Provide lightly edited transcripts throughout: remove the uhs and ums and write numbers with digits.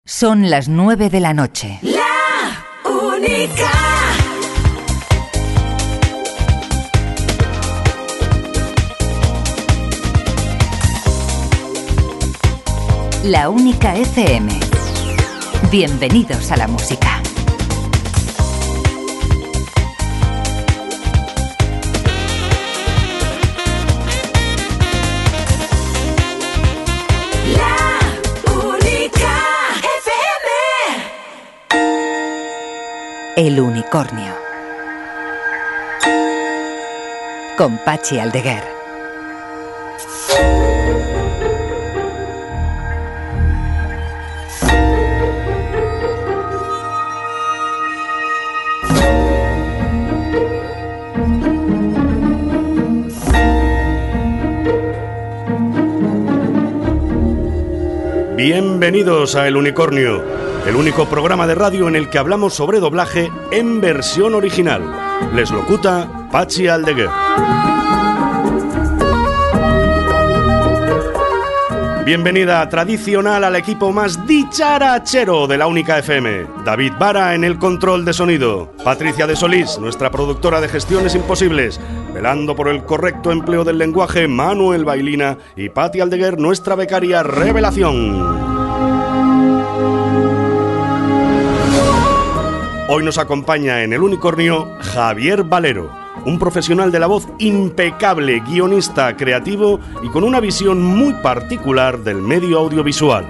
Son las 9 de la noche. La única. La Única FM. Bienvenidos a la música. La Única FM. El Unicornio. Con Pachi Aldeguer. Bienvenidos a El Unicornio, el único programa de radio en el que hablamos sobre doblaje en versión original. Les locuta Pachi Aldeguer. Bienvenida tradicional al equipo más dicharachero de La Única FM. David Vara en el control de sonido. Patricia de Solís, nuestra productora de Gestiones Imposibles. Velando por el correcto empleo del lenguaje, Manuel Bailina. Y Pati Aldeguer, nuestra becaria revelación. Hoy nos acompaña en El Unicornio Javier Valero, un profesional de la voz impecable, guionista, creativo y con una visión muy particular del medio audiovisual.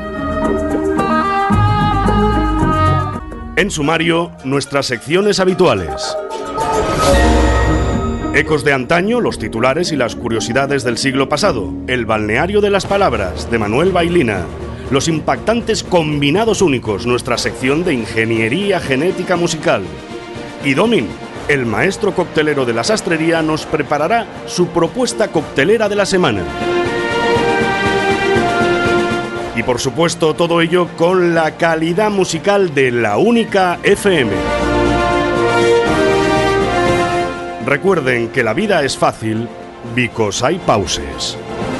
En sumario, nuestras secciones habituales. Ecos de antaño, los titulares y las curiosidades del siglo pasado. El balneario de las palabras, de Manuel Bailina. Los impactantes combinados únicos, nuestra sección de ingeniería genética musical. Y Domin, el maestro coctelero de la sastrería, nos preparará su propuesta coctelera de la semana. Y por supuesto, todo ello con la calidad musical de La Única FM. Recuerden que la vida es fácil, because hay pauses.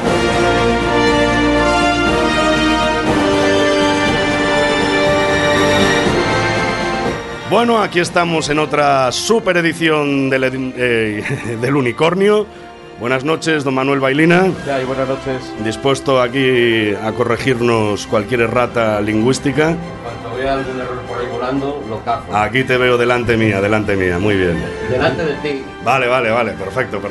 Bueno, aquí estamos en otra super edición del Unicornio. Buenas noches, don Manuel Bailina. ¿Qué hay? Buenas noches. Dispuesto aquí a corregirnos cualquier errata lingüística. Cuando vea algún error por ahí volando, lo cajo. Aquí te veo delante mía, muy bien. Delante de ti. Vale, perfecto.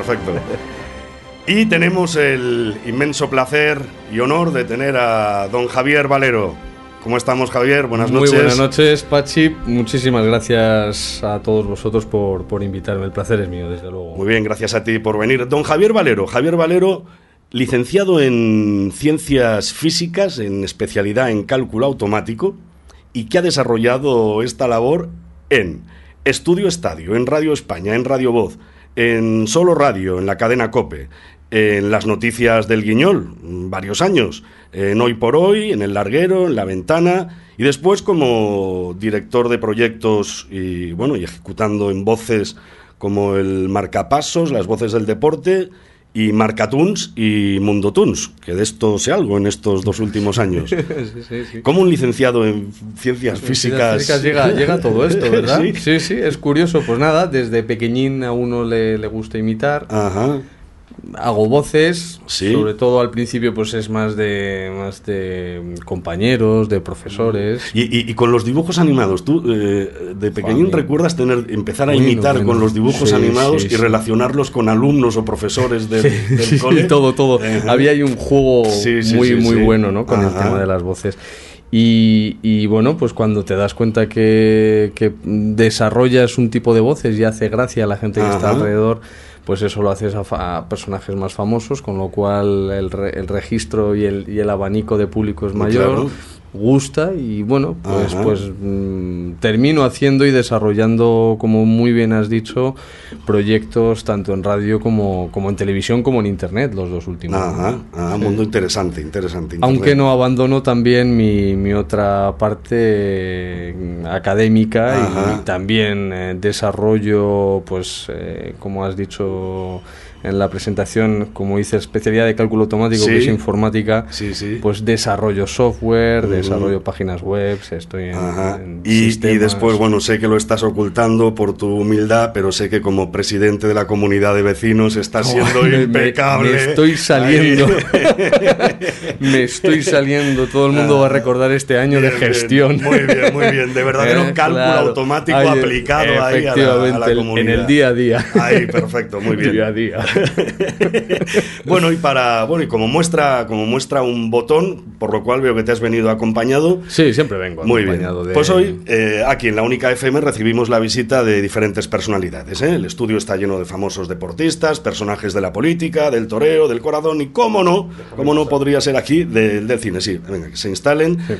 Y tenemos el inmenso placer y honor de tener a don Javier Valero. ¿Cómo estamos, Javier? Buenas noches. Muy buenas noches, Pachi. Muchísimas gracias a todos vosotros por invitarme. El placer es mío, desde luego. Muy bien, gracias a ti por venir. Don Javier Valero. Javier Valero, licenciado en Ciencias Físicas, en especialidad en Cálculo Automático, y que ha desarrollado esta labor en Estudio Estadio, en Radio España, en Radio Voz, en Solo Radio, en la cadena COPE, en las noticias del Guiñol, varios años, en Hoy por Hoy, en El Larguero, en La Ventana, y después como director de proyectos y ejecutando en voces como el Marcapasos, Las Voces del Deporte, y Marcatunes y Mundotunes, que de esto sé algo en estos 2 últimos años. Sí. ¿Cómo un licenciado en Ciencias Físicas llega a todo esto, verdad? Sí, es curioso. Pues nada, desde pequeñín a uno le gusta imitar. Ajá. Hago voces, sí. Sobre todo al principio pues es más de compañeros, de profesores. Y con los dibujos animados, tú de pequeñín recuerdas empezar a imitar con los dibujos animados y relacionarlos con alumnos o profesores del cole. Sí, todo. Había ahí un juego muy bueno, ¿no? Con el tema de las voces. Y bueno, pues cuando te das cuenta que desarrollas un tipo de voces y hace gracia a la gente que está alrededor, pues eso lo haces a personajes más famosos, con lo cual el registro y el abanico de público es mayor. Claro. Gusta y bueno, pues termino haciendo y desarrollando, como muy bien has dicho, proyectos tanto en radio como en televisión como en internet, los 2 últimos. Mundo interesante. Aunque no abandono también mi otra parte académica y también desarrollo, pues como has dicho, en la presentación, como dice, especialidad de cálculo automático, que es informática, pues desarrollo software, desarrollo páginas web, estoy en y después, bueno, sé que lo estás ocultando por tu humildad, pero sé que como presidente de la comunidad de vecinos estás siendo impecable. Me estoy saliendo. Me estoy saliendo. Todo el mundo va a recordar este año de gestión. Bien, muy bien. De verdadero cálculo automático aplicado ahí a la comunidad. En el día a día. Ahí, perfecto, muy bien. Día a día. Bueno, y como muestra un botón, por lo cual veo que te has venido acompañado. Sí, siempre vengo acompañado. Pues hoy, aquí en La Única FM, recibimos la visita de diferentes personalidades. El estudio está lleno de famosos deportistas, personajes de la política, del toreo, del corazón y, cómo no podría ser aquí del cine. Sí, venga, que se instalen. Sí.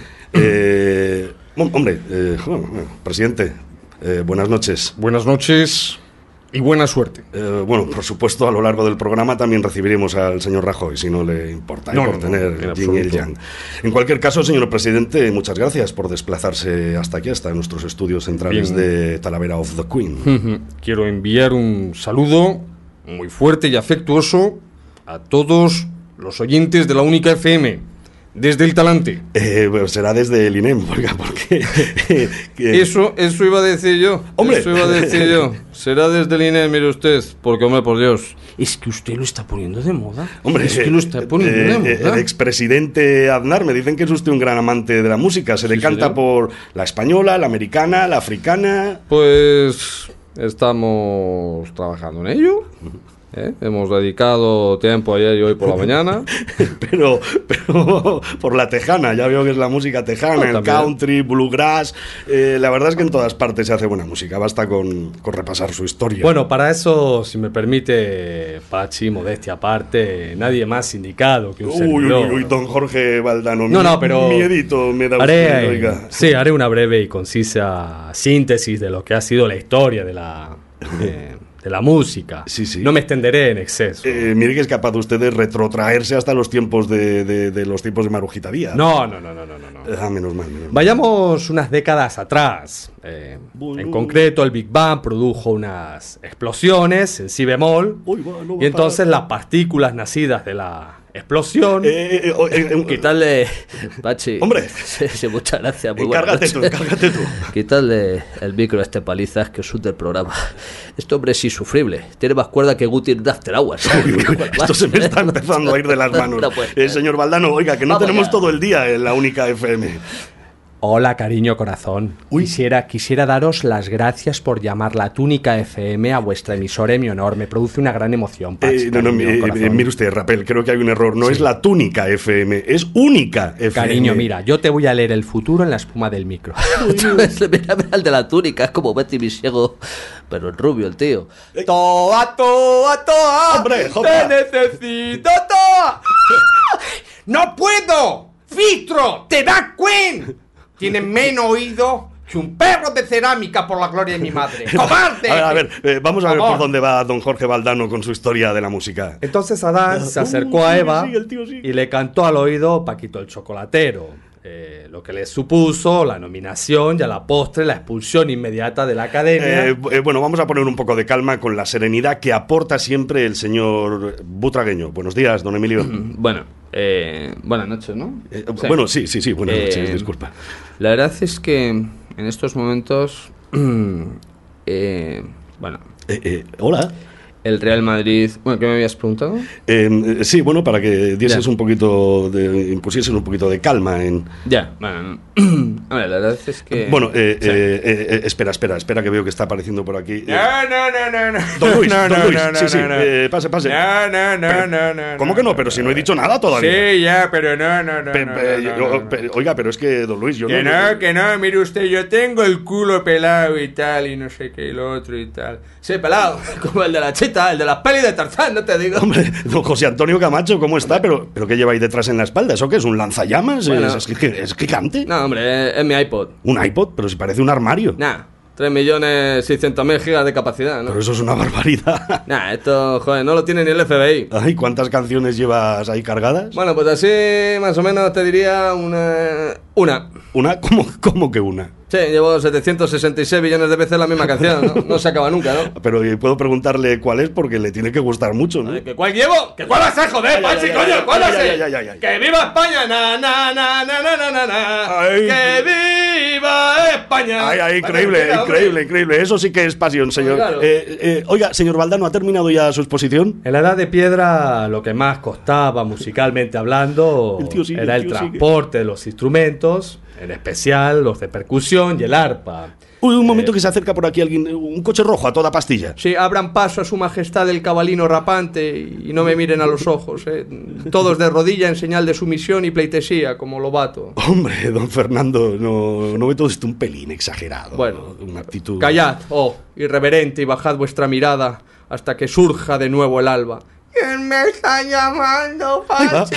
Presidente, buenas noches. Buenas noches y buena suerte. Bueno, por supuesto, a lo largo del programa también recibiremos al señor Rajoy, si no le importa, por tener yin y el yang. En cualquier caso, señor presidente, muchas gracias por desplazarse hasta aquí, hasta nuestros estudios centrales de Talavera of the Queen. Quiero enviar un saludo muy fuerte y afectuoso a todos los oyentes de La Única FM. Desde el talante. Bueno, será desde el INEM, porque Eso iba a decir yo. ¡Hombre! Eso iba a decir yo. Será desde el INEM, mire usted. Porque, hombre, por Dios. Es que usted lo está poniendo de moda. Hombre, es que lo está poniendo de moda. El expresidente Aznar, me dicen que es usted un gran amante de la música. Se decanta por la española, la americana, la africana. Pues estamos trabajando en ello. Hemos dedicado tiempo ayer y hoy por la mañana. pero por la tejana, ya veo que es la música tejana, el country, bluegrass. La verdad es que en todas partes se hace buena música, basta con repasar su historia. Bueno, para eso, si me permite, Pachi, modestia aparte, nadie más indicado que un servidor. Uy, don Jorge Valdano. Pero miedito me da usted, oiga. Sí, haré una breve y concisa síntesis de lo que ha sido la historia de la música. Sí. No me extenderé en exceso. Mire que es capaz usted de retrotraerse hasta los tiempos de los tiempos de Marujita Díaz. No. Menos mal. Vayamos unas décadas atrás. En concreto, el Big Bang produjo unas explosiones en si bemol. Y entonces las partículas nacidas de la explosión. Quitarle, Pachi. Hombre. Sí, muchas gracias. Muy Encárgate tú. Quitarle el micro a este Palizas, que es un del programa. Este hombre es insufrible. Tiene más cuerda que Guti de After Hours. Esto se me está empezando a ir de las manos. Señor Valdano, oiga, que no tenemos todo el día en La Única FM. Hola, cariño corazón. Quisiera daros las gracias por llamar La Túnica FM a vuestra emisora en mi honor. Me produce una gran emoción, Pachi. Mire usted, Rapel, creo que hay un error. No es La Túnica FM, es Única FM. Cariño, mira, yo te voy a leer el futuro en la espuma del micro. Mira el de La Túnica, es como Betty Visiego, pero el rubio, el tío. Toa, hombre, te necesito, toa. ¡No puedo! ¡Filtro! ¿Te das cuenta? Tiene menos oído que un perro de cerámica, por la gloria de mi madre. ¡Cobarde! A ver, vamos a ver por dónde va don Jorge Valdano con su historia de la música. Entonces Adán se acercó a Eva y le cantó al oído Paquito el Chocolatero. Lo que le supuso la nominación y a la postre la expulsión inmediata de la academia. Bueno, vamos a poner un poco de calma con la serenidad que aporta siempre el señor Butragueño. Buenos días, don Emilio. Buenas noches, ¿no? Bueno, sí, buenas noches, disculpa. La verdad es que en estos momentos, hola. El Real Madrid... Bueno, ¿qué me habías preguntado? Sí, bueno, para que dieses impusieses un poquito de calma en... Ya, bueno. A ver, la verdad es que... Bueno, espera, que veo que está apareciendo por aquí. No. Don Luis, sí, pase. No. ¿Cómo que no? Pero si no he dicho nada todavía. Sí, ya, pero no. Oiga, pero es que, don Luis, yo que no, mire usted, yo tengo el culo pelado y tal, y no sé qué, y lo otro y tal. Sí, pelado, como el de la cheta, el de las pelis de Tarzán, no te digo. Hombre, don José Antonio Camacho, ¿cómo está? ¿Pero qué lleva ahí detrás en la espalda? ¿Eso qué es? ¿Un lanzallamas? Bueno, ¿Es gigante? No, hombre, es mi iPod. ¿Un iPod? Pero si parece un armario. Nah, 3.600.000 gigas de capacidad, ¿no? Pero eso es una barbaridad. Nah, esto, joder, no lo tiene ni el FBI. Ay, ¿cuántas canciones llevas ahí cargadas? Bueno, pues así más o menos te diría una. ¿Una? ¿Cómo que una? Sí, llevo 766 billones de veces la misma canción, ¿no? No se acaba nunca, ¿no? Pero puedo preguntarle cuál es porque le tiene que gustar mucho, ¿no? Ay, ¿que cuál llevo? ¿Que cuál va a ser, joder, Pachi, coño? ¿Cuál va a ser? ¡Que viva España! ¡Na, na, na, na, na, na, na, na! Ay. ¡Que viva España! Ay, increíble. Eso sí que es pasión, señor. Claro. Oiga, señor Valdano, ¿ha terminado ya su exposición? En la Edad de Piedra lo que más costaba musicalmente hablando era el transporte de los instrumentos, en especial los de percusión y el arpa. Uy, un momento que se acerca por aquí alguien, un coche rojo a toda pastilla. Sí, abran paso a su majestad el cabalino rapante y no me miren a los ojos, todos de rodilla en señal de sumisión y pleitesía, como Lobato. Hombre, don Fernando, no ve todo esto un pelín exagerado. Bueno, una actitud... Callad, oh, irreverente, y bajad vuestra mirada hasta que surja de nuevo el alba. ¿Quién me está llamando, Pachi?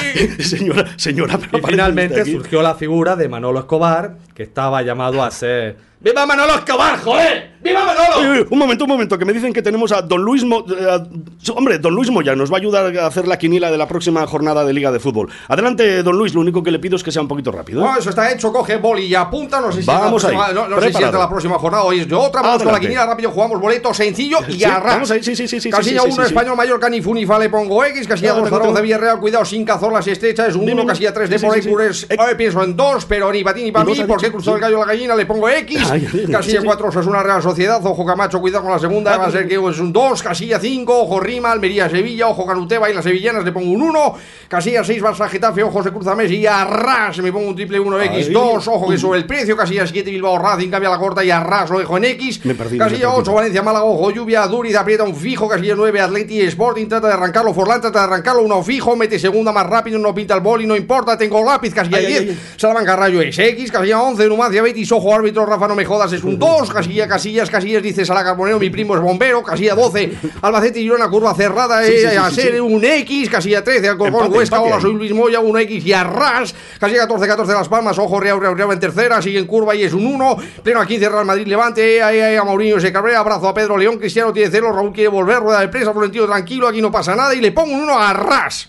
Señora, pero y finalmente surgió la figura de Manolo Escobar, que estaba llamado a ser... ¡Viva Manolo Escobar, joder! ¡Viva Manolo! Un momento, que me dicen que tenemos a don Luis hombre, don Luis Moya nos va a ayudar a hacer la quiniela de la próxima jornada de Liga de Fútbol. Adelante, don Luis, lo único que le pido es que sea un poquito rápido. Bueno, eso está hecho, coge boli y apunta, no sé si vamos es la próxima jornada o es de otra, vamos con la quiniela, rápido, jugamos boleto sencillo y arras. Vamos ahí, sí. Casilla 1, Español Mallorca, ni Funifa, le pongo X, casilla 2, Zaragoza, Villarreal, cuidado, sin Cazorlas estrecha, es un 1, casilla 3, de por Ecures, pienso en 2, pero ni para ti ni para mí, porque cruzó el gallo la gallina, le pongo X, casilla 4, es una Real Sociedad, ojo Camacho, cuidado con la segunda, va a ser que es un 2, casilla 5, ojo Rima, Almería, Sevilla, ojo Canuteba y las sevillanas, le pongo un 1, casilla 6, Barça, Getafe, ojo se cruza Messi y arras, me pongo un triple 1X2, ojo que sube el precio, casilla 7, Bilbao, Racing, cambia la corta y arras, lo dejo en X, casilla 8, Valencia, Málaga, ojo, lluvia, Duriz, aprieta un fijo, casilla 9, Atleti, Sporting, trata de arrancarlo, Forlán, trata de arrancarlo, uno fijo, mete segunda más rápido, no pinta el boli, no importa, tengo lápiz, casilla 10, Salamanca, Rayo es X, casilla 11, Numancia, Betis, ojo, árbitro, Rafa, no me jodas, es un 2, Casillas, dice Sala Carbonero, mi primo es bombero, casilla 12, Albacete y Girona, curva cerrada, a ser un X, casilla 13, Alcorcón, Huesca, hola, soy Luis Moya, un X y arras, casilla 14, Las Palmas, ojo, Real en tercera, sigue en curva y es un 1, pleno a 15, Real Madrid, Levante, a Mourinho se cabrera, abrazo a Pedro León, Cristiano tiene celo, Raúl quiere volver, rueda de prensa, Florentino tranquilo, aquí no pasa nada y le pongo un 1 a arras.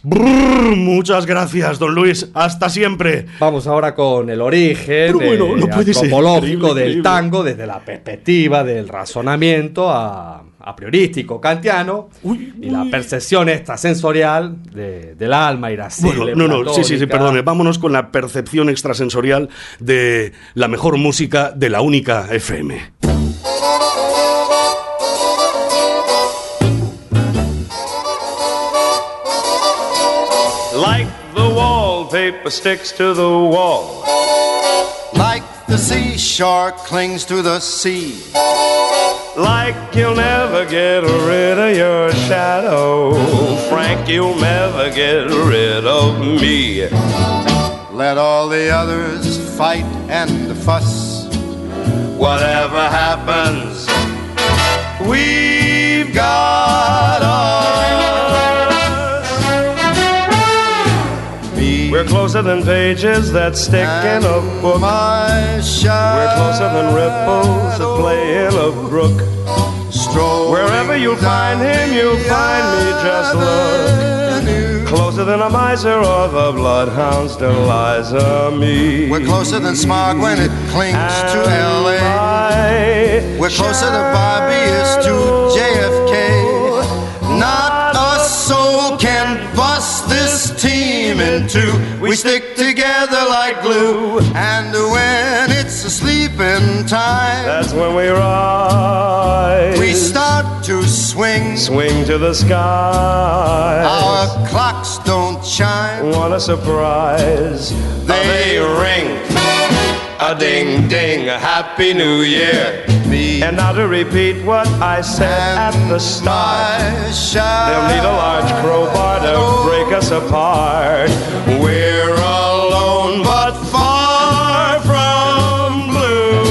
Muchas gracias, don Luis, hasta siempre. Vamos ahora con el origen antropológico del tango desde la perspectiva del razonamiento a priorístico kantiano y la percepción extrasensorial del alma irascible. Sí, perdone, vámonos con la percepción extrasensorial de la mejor música de la única FM. Like the wallpaper sticks to the wall, like the seashore clings to the sea, like you'll never get rid of your shadow, Frank, you'll never get rid of me. Let all the others fight and fuss, whatever happens, we've got us. We're closer than pages that stick in a book. We're closer than ripples that play in a brook. Wherever you find him, you'll find me, just look. Closer than a miser or the bloodhound's Deliza me. We're closer than smog when it clings to L.A. We're closer to Bobby is to JFK. Not a soul can bust this team in two. We stick together like glue. And when it's a sleeping time, that's when we rise. We start to swing to the sky. Our clocks don't chime. What a surprise. They ring. A ding ding, a happy new year. And now to repeat what I said at the start, they'll need a large crowbar to break us apart. We're alone but far from blue.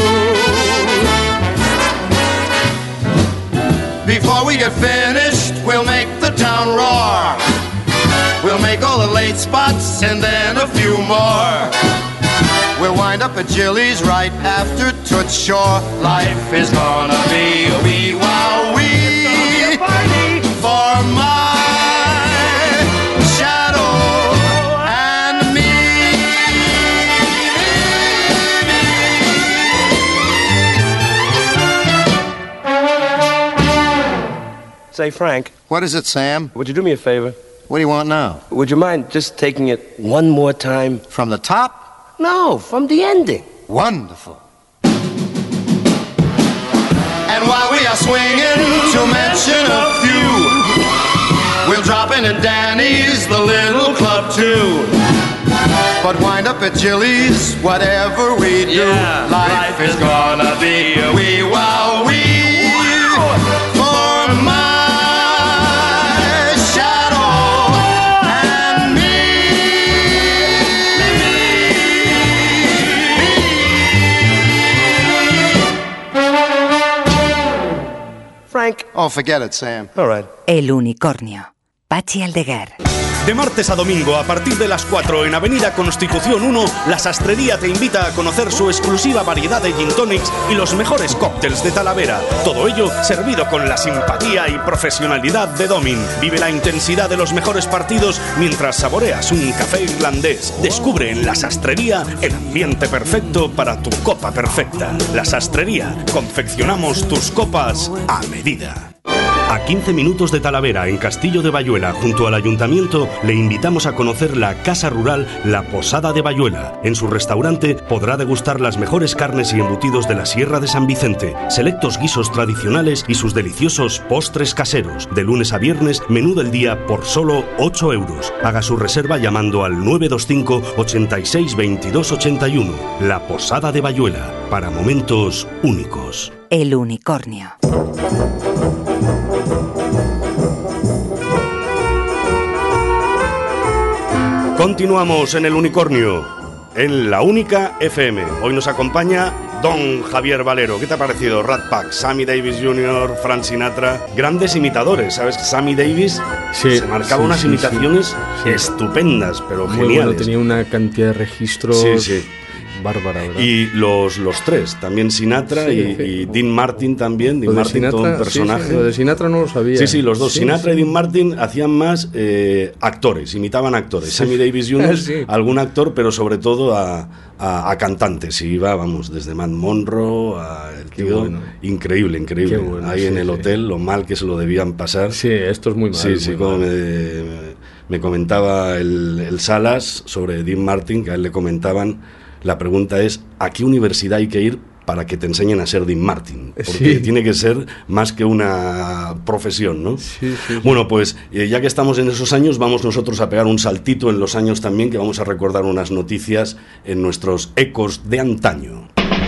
Before we get finished, we'll make the town roar. We'll make all the late spots and then a few more. We'll wind up at Jilly's right after Toots Shore. Life is gonna be a wee wow wee for my shadow and me. Say, Frank. What is it, Sam? Would you do me a favor? What do you want now? Would you mind just taking it one more time? From the top? No, from the ending. Wonderful. And while we are swinging, to mention a few, we'll drop in at Danny's, the little club too. But wind up at Jilly's, whatever we do, Yeah, life is gonna be a wee wow wee for my shadow and me. Frank. Oh, forget it, Sam. All right. El Unicornio. Pachi Aldeguer. De martes a domingo, a partir de las 4 en Avenida Constitución 1, La Sastrería te invita a conocer su exclusiva variedad de gin tonics y los mejores cócteles de Talavera. Todo ello servido con la simpatía y profesionalidad de Domin. Vive la intensidad de los mejores partidos mientras saboreas un café irlandés. Descubre en La Sastrería el ambiente perfecto para tu copa perfecta. La Sastrería, confeccionamos tus copas a medida. A 15 minutos de Talavera, en Castillo de Bayuela, junto al Ayuntamiento, le invitamos a conocer la Casa Rural La Posada de Bayuela. En su restaurante podrá degustar las mejores carnes y embutidos de la Sierra de San Vicente, selectos guisos tradicionales y sus deliciosos postres caseros. De lunes a viernes, menú del día por solo 8 euros. Haga su reserva llamando al 925 86 22 81. La Posada de Bayuela, para momentos únicos. El Unicornio. Continuamos en El Unicornio, en La Única FM. Hoy nos acompaña Don Javier Valero. ¿Qué te ha parecido? Rat Pack, Sammy Davis Jr., Frank Sinatra, grandes imitadores, ¿sabes? Sammy Davis se marcaba unas imitaciones estupendas, pero muy geniales. bueno, tenía una cantidad de registros bárbara, ¿verdad? Y los tres, también Sinatra y Dean Martin también. Dean Martin, Sinatra, todo un personaje. lo de Sinatra no lo sabía. Sí, los dos. Sinatra y Dean Martin hacían más actores, imitaban actores. Sammy Davis Jr., algún actor, pero sobre todo a cantantes. Y iba, vamos, desde Matt Monroe a el tío. Bueno. Increíble. Bueno, ahí en el hotel, lo mal que se lo debían pasar. Sí, esto es muy mal. Sí, como me comentaba el Salas sobre Dean Martin, que a él le comentaban. La pregunta es, ¿a qué universidad hay que ir para que te enseñen a ser Dean Martin? Porque tiene que ser más que una profesión, ¿no? Sí. Bueno, pues ya que estamos en esos años, vamos nosotros a pegar un saltito en los años también, que vamos a recordar unas noticias en nuestros ecos de antaño.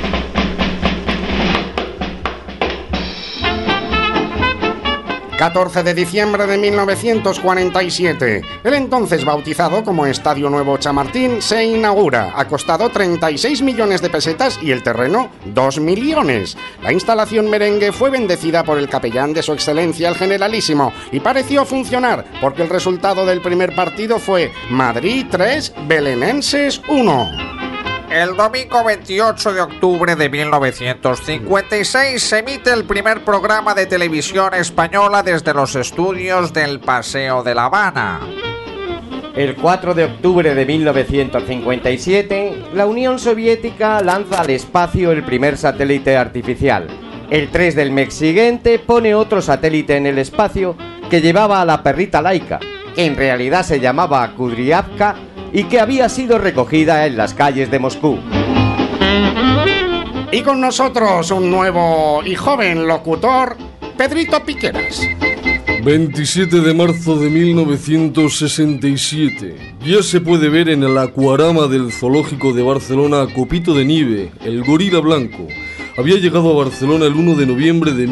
14 de diciembre de 1947. El entonces bautizado como Estadio Nuevo Chamartín se inaugura. Ha costado 36 millones de pesetas y el terreno 2 millones. La instalación merengue fue bendecida por el capellán de su excelencia el generalísimo y pareció funcionar porque el resultado del primer partido fue Madrid 3, Belenenses 1. El domingo 28 de octubre de 1956 se emite el primer programa de televisión española desde los estudios del Paseo de La Habana. El 4 de octubre de 1957, la Unión Soviética lanza al espacio el primer satélite artificial. El 3 del mes siguiente pone otro satélite en el espacio que llevaba a la perrita Laika, que en realidad se llamaba Kudryavka, y que había sido recogida en las calles de Moscú. Y con nosotros un nuevo y joven locutor, Pedrito Piqueras. 27 de marzo de 1967. Ya se puede ver en el acuarama del Zoológico de Barcelona a Copito de Nieve, el gorila blanco. Había llegado a Barcelona el 1 de noviembre de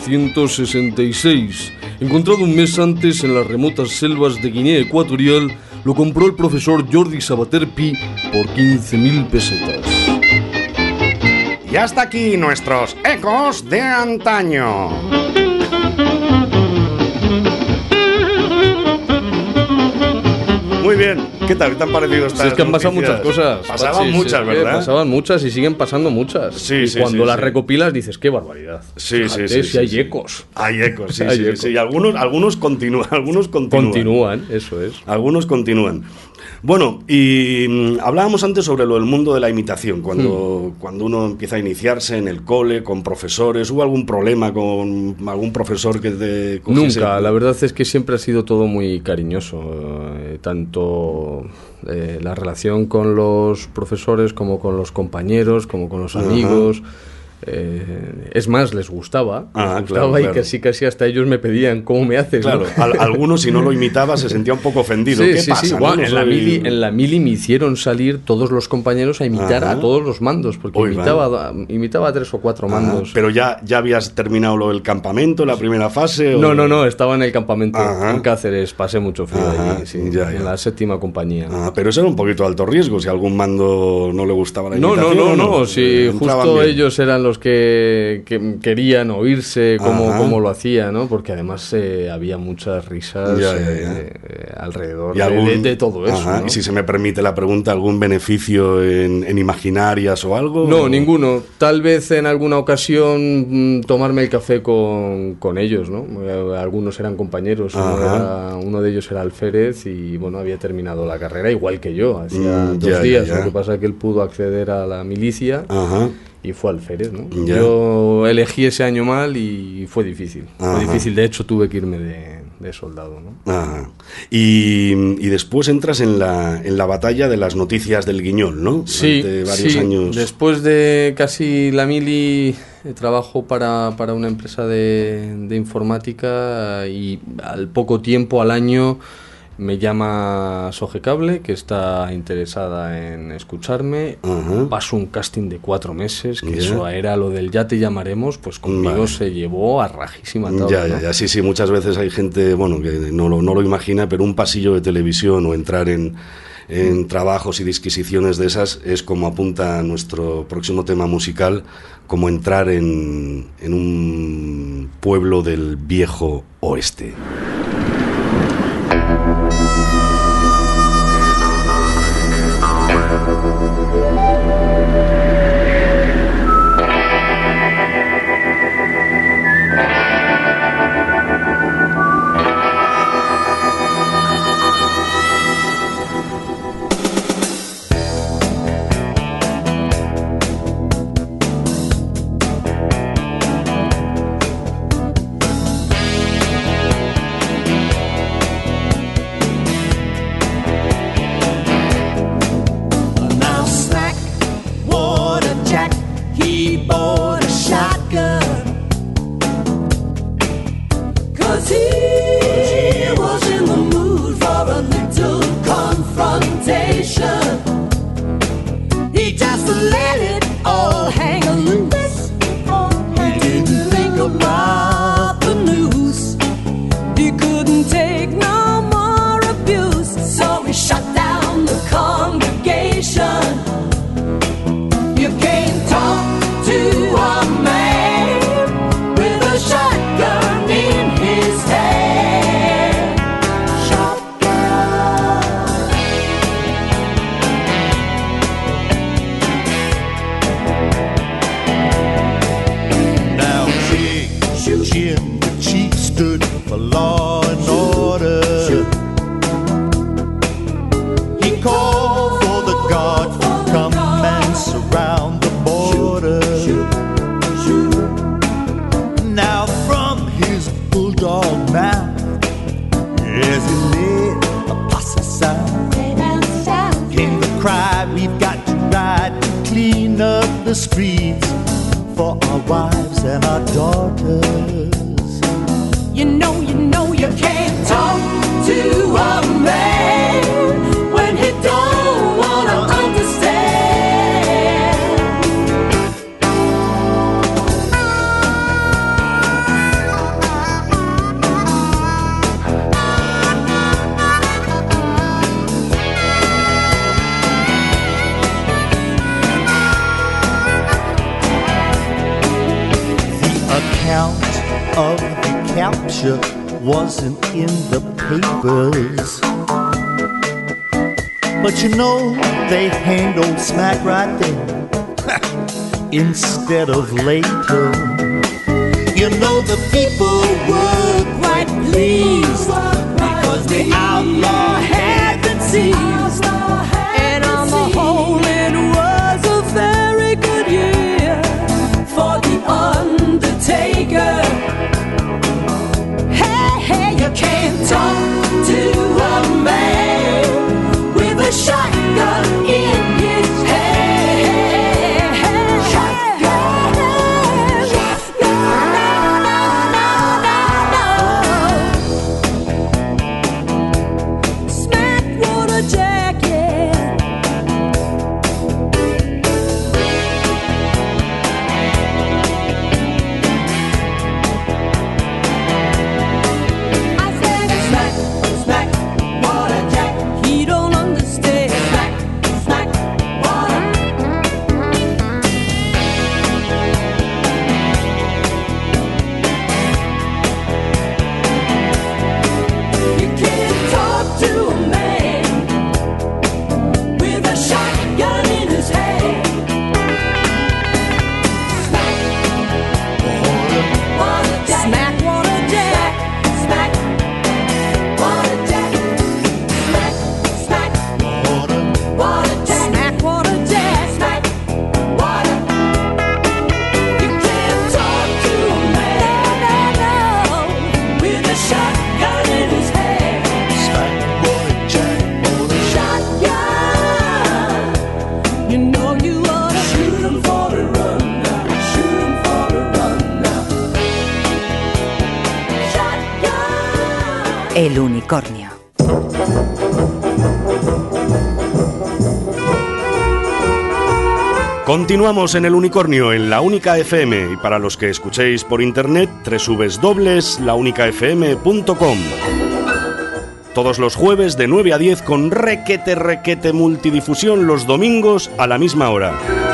1966. Encontrado un mes antes en las remotas selvas de Guinea Ecuatorial, lo compró el profesor Jordi Sabater Pi por 15.000 pesetas. Y hasta aquí nuestros ecos de antaño. Muy bien, ¿Qué tal? ¿Qué te han parecido estas Es que han pasado noticias? muchas cosas. Pasaban Pachi, muchas, es que ¿verdad? Pasaban muchas y siguen pasando muchas. Sí, y sí, cuando sí, las sí. recopilas dices, qué barbaridad. Sí, Fíjate sí, si hay sí. ecos. Hay ecos, sí, Hay sí, ecos. sí. Y algunos continúan. Continúan, eso es. Algunos continúan. Bueno, y hablábamos antes sobre lo del mundo de la imitación, cuando uno empieza a iniciarse en el cole, con profesores. ¿Hubo algún problema con algún profesor que te cogiese? Nunca, la verdad es que siempre ha sido todo muy cariñoso, tanto la relación con los profesores como con los compañeros, como con los amigos. Es más, les gustaba, claro. Y casi hasta ellos me pedían cómo me haces. Claro, ¿no? Algunos si no lo imitaba se sentía un poco ofendido. Sí, ¿Qué sí, pasa? sí. ¿no? Bueno, No en la mili me hicieron salir todos los compañeros a imitar a todos los mandos, porque imitaba a 3 o 4 mandos. Pero ya habías terminado lo del campamento, la primera fase. ¿o? No, estaba en el campamento en Cáceres, pasé mucho frío allí, sí, en la 7ª compañía. Pero eso era un poquito alto riesgo, si algún mando no le gustaba la imitación. No, si entraban justo bien. ellos eran los que querían oírse cómo lo hacía, ¿no? Porque además había muchas risas alrededor de todo eso, ¿no? Y si se me permite la pregunta, ¿algún beneficio en imaginarias o algo? No, ninguno. Tal vez en alguna ocasión tomarme el café con ellos, ¿no? Algunos eran compañeros, uno de ellos era Alférez y bueno, había terminado la carrera igual que yo, hacía 2 días. Lo que pasa es que él pudo acceder a la milicia. Y fue Alférez, ¿no? Yo elegí ese año mal y fue difícil. Fue difícil, de hecho tuve que irme de soldado, ¿no? Y después entras en la batalla de las noticias del Guiñol, ¿no? Sí, durante varios años. Después de casi la mili trabajo para una empresa de informática y al poco tiempo, al año, me llama Sogecable, que está interesada en escucharme. Paso un casting de 4 meses, que eso era lo del ya te llamaremos, pues conmigo se llevó a rajísima tabla. Ya, sí, muchas veces hay gente, bueno, que no lo imagina, pero un pasillo de televisión o entrar en trabajos y disquisiciones de esas es, como apunta nuestro próximo tema musical, como entrar en un pueblo del viejo oeste. Wasn't in the papers. But you know they hanged old Smack right there instead of later. You know the people were quite pleased because the outlaw had been seized. And on the whole it was a very good year for the Undertaker. Hey, hey, you can't talk to a man with a shotgun in his hand. Shotgun, no, no, no, no, no. Smack water jacket. I said smack, smack, water jacket. He don't understand. Smack, smack, water. You can't talk to a man with a shotgun in his hand. Smack, water jack. Smack, water jack. Smack, smack, water jack. Smack, water jack. Smack, water. You can't talk to a man, no, with a shotgun in his hand. Smack, water jack, shotgun. You know you ought to shoot him for the run now. Shoot him for the run now. Shotgun. El unicornio. Continuamos en El Unicornio, en La Única FM, y para los que escuchéis por internet, www.launicafm.com. Todos los jueves de 9 a 10 con requete multidifusión los domingos a la misma hora.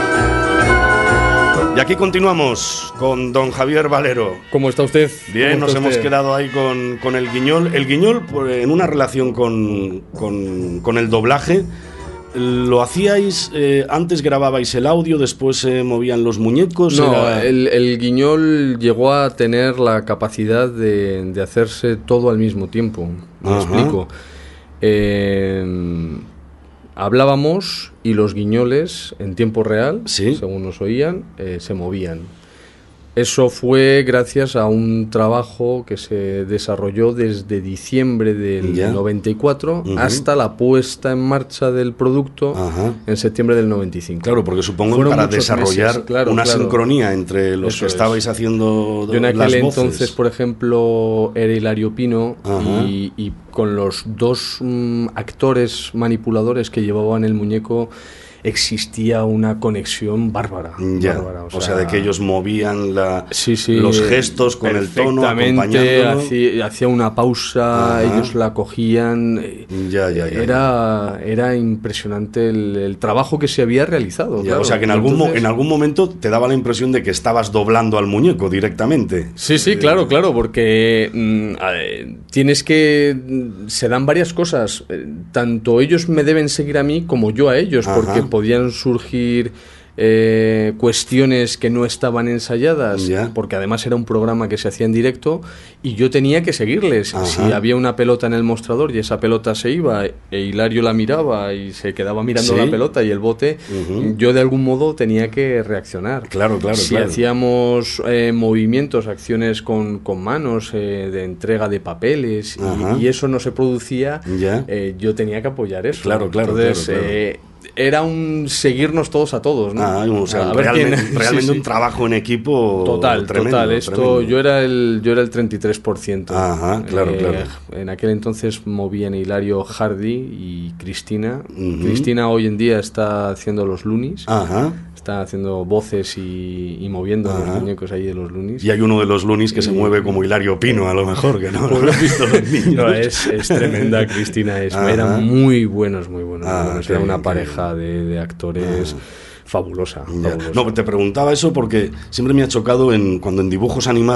Y aquí continuamos con don Javier Valero. ¿Cómo está usted? Bien, ¿Cómo nos está hemos usted? quedado ahí con el Guiñol. El Guiñol, en una relación con el doblaje, ¿lo hacíais, antes grababais el audio, después se movían los muñecos? No, el Guiñol llegó a tener la capacidad de hacerse todo al mismo tiempo. Me Ajá. explico. Hablábamos y los guiñoles en tiempo real, según nos oían, se movían. Eso fue gracias a un trabajo que se desarrolló desde diciembre del 94 hasta la puesta en marcha del producto en septiembre del 95. Claro, porque supongo que para desarrollar una sincronía entre los que estabais haciendo Yo en aquel las voces. entonces, por ejemplo, era Hilario Pino y con los dos actores manipuladores que llevaban el muñeco existía una conexión bárbara. Bárbara, o sea, de que ellos movían los gestos con el tono, acompañándolo. Hacía una pausa, ellos la cogían. Era impresionante el trabajo que se había realizado. Claro. O sea, que en algún momento te daba la impresión de que estabas doblando al muñeco directamente. Sí, claro, porque tienes que... Se dan varias cosas. Tanto ellos me deben seguir a mí como yo a ellos, porque podían surgir cuestiones que no estaban ensayadas, porque además era un programa que se hacía en directo y yo tenía que seguirles. Si había una pelota en el mostrador y esa pelota se iba e Hilario la miraba y se quedaba mirando la pelota y el bote, yo de algún modo tenía que reaccionar. Claro. Si hacíamos movimientos, acciones con manos, de entrega de papeles y eso no se producía, yo tenía que apoyar eso. Entonces, era un seguirnos todos a todos, ¿no? O sea, realmente un trabajo en equipo tremendo. Esto, yo era el 33%. Claro. En aquel entonces movían Hilario, Hardy y Cristina. Cristina hoy en día está haciendo los Loonies. Está haciendo voces y moviendo los muñecos ahí de los Loonies. Y hay uno de los Loonies que se mueve como Hilario Pino, a lo mejor, que no lo han visto los niños. No, es tremenda Cristina. Eran muy buenos. Era una pareja de actores fabulosa. No, te preguntaba eso porque siempre me ha chocado cuando en dibujos animados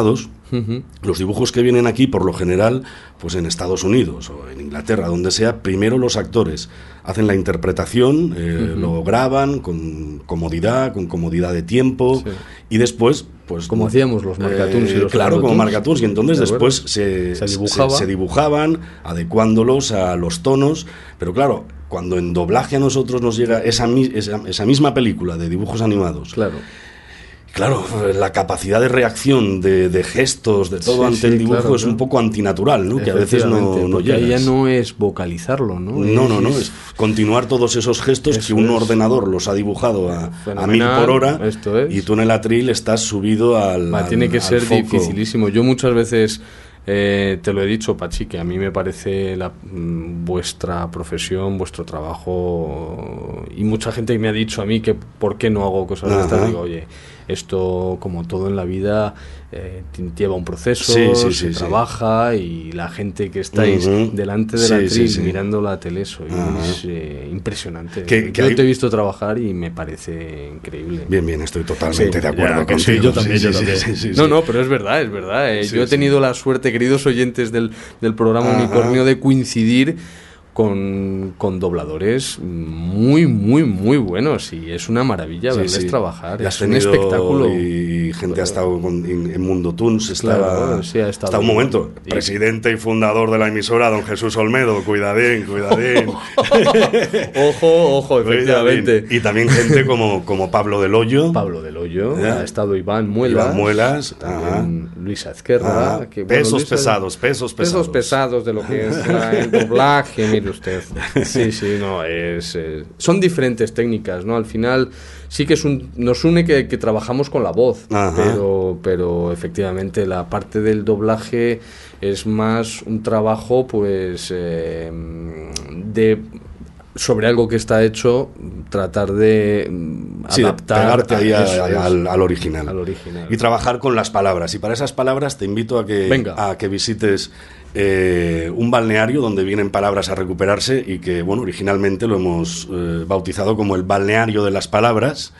Los dibujos que vienen aquí, por lo general, pues en Estados Unidos o en Inglaterra, donde sea, primero los actores hacen la interpretación, lo graban con comodidad de tiempo, y después, pues como hacíamos los marcatoons y los claro, como marcatoons, y entonces después se dibujaban, adecuándolos a los tonos, pero claro, cuando en doblaje a nosotros nos llega esa misma película de dibujos animados, claro, la capacidad de reacción, de gestos, de todo ante el dibujo es un poco antinatural, ¿no? Que a veces no llega. Ahí ya no es vocalizarlo, ¿no? No, es continuar todos esos gestos que un ordenador los ha dibujado a 1000 por hora, y tú en el atril estás subido tiene que ser foco. Dificilísimo. Yo muchas veces... te lo he dicho, Pachi, que a mí me parece vuestra profesión, vuestro trabajo, y mucha gente me ha dicho a mí que por qué no hago cosas de estas. Digo, oye, esto, como todo en la vida, lleva un proceso, se trabaja, y la gente que estáis delante de la atril mirando la tele es impresionante. Yo te he visto trabajar y me parece increíble. Bien, estoy totalmente de acuerdo contigo. Yo también. No, pero es verdad. Yo he tenido la suerte, queridos oyentes del programa Unicornio, de coincidir con dobladores muy buenos, y es una maravilla verles trabajar. Es un espectáculo. Y gente ha estado en Mundo Toons, estaba un momento. Presidente y fundador de la emisora, don Jesús Olmedo, cuidadín. Ojo, efectivamente. Y también gente como Pablo del Hoyo. Ha estado Iván Muelas, Luis Azquerra. Pesos pesados. Pesos pesados de lo que es el doblaje, mire usted. Son diferentes técnicas, ¿no? Al final sí que nos une que trabajamos con la voz, pero efectivamente la parte del doblaje es más un trabajo, pues, sobre algo que está hecho, tratar de adaptar, pegarte ahí al original. Y trabajar con las palabras. Y para esas palabras te invito a que visites un balneario donde vienen palabras a recuperarse, y que, bueno, originalmente lo hemos bautizado como el Balneario de las Palabras,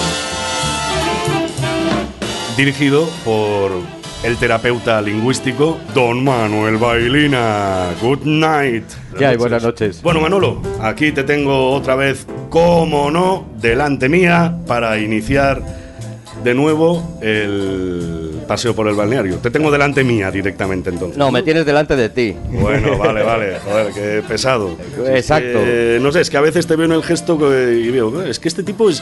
dirigido por el terapeuta lingüístico don Manuel Bailina. Good night. ¿Qué hay? Buenas noches. Bueno, Manolo, aquí te tengo otra vez, como no, delante mía, para iniciar de nuevo el paseo por el balneario. Te tengo delante mía directamente, entonces. No, me tienes delante de ti. Bueno, vale. Joder, qué pesado. Exacto. No sé, es que a veces te veo en el gesto y veo, es que este tipo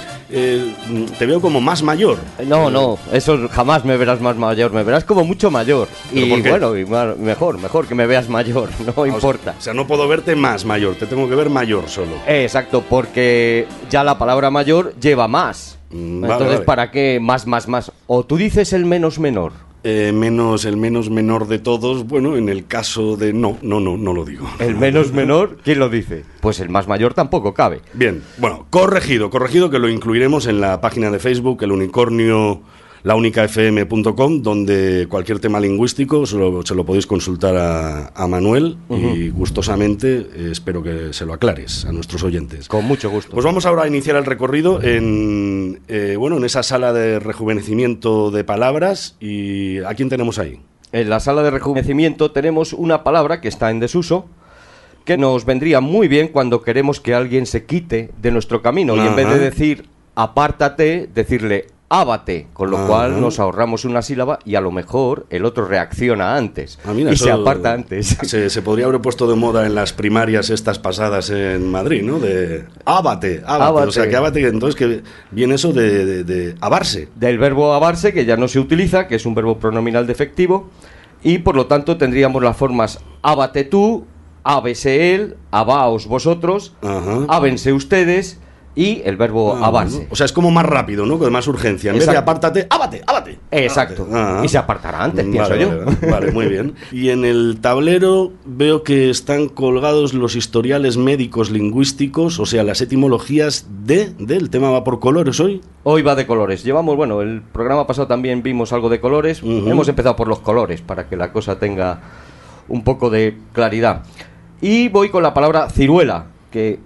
te veo como más mayor. No, eso jamás me verás más mayor. Me verás como mucho mayor. Y bueno, mejor que me veas mayor, no importa. O sea, no puedo verte más mayor, te tengo que ver mayor solo. Exacto, porque ya la palabra mayor lleva más. Entonces, ¿para qué más? ¿O tú dices el menos menor? El menos menor de todos, bueno, en el caso de... No lo digo. ¿El menos menor? ¿Quién lo dice? Pues el más mayor tampoco cabe. Bien, bueno, corregido, que lo incluiremos en la página de Facebook, el Unicornio... launicafm.com, donde cualquier tema lingüístico se lo podéis consultar a Manuel, y gustosamente espero que se lo aclares a nuestros oyentes. Con mucho gusto. Pues vamos ahora a iniciar el recorrido en esa sala de rejuvenecimiento de palabras. ¿Y a quién tenemos ahí? En la sala de rejuvenecimiento tenemos una palabra que está en desuso, que nos vendría muy bien cuando queremos que alguien se quite de nuestro camino, y en vez de decir apártate, decirle ábate, con lo cual nos ahorramos una sílaba, y a lo mejor el otro reacciona antes y se aparta antes. Se podría haber puesto de moda en las primarias estas pasadas en Madrid, ¿no? De ábate. O sea, que ábate, entonces que viene eso de abarse. Del verbo abarse, que ya no se utiliza, que es un verbo pronominal defectivo, y por lo tanto tendríamos las formas ábate tú, ábese él, abaos vosotros, ábense ustedes, y el verbo abarse. O sea, es como más rápido, ¿no? Con más urgencia. En vez de apártate, ábate. Exacto. Y se apartará antes, pienso yo. Vale, muy bien. Y en el tablero veo que están colgados los historiales médicos lingüísticos, o sea, las etimologías del tema. ¿Va por colores hoy? Hoy va de colores. El programa pasado también vimos algo de colores. Hemos empezado por los colores, para que la cosa tenga un poco de claridad. Y voy con la palabra ciruela, que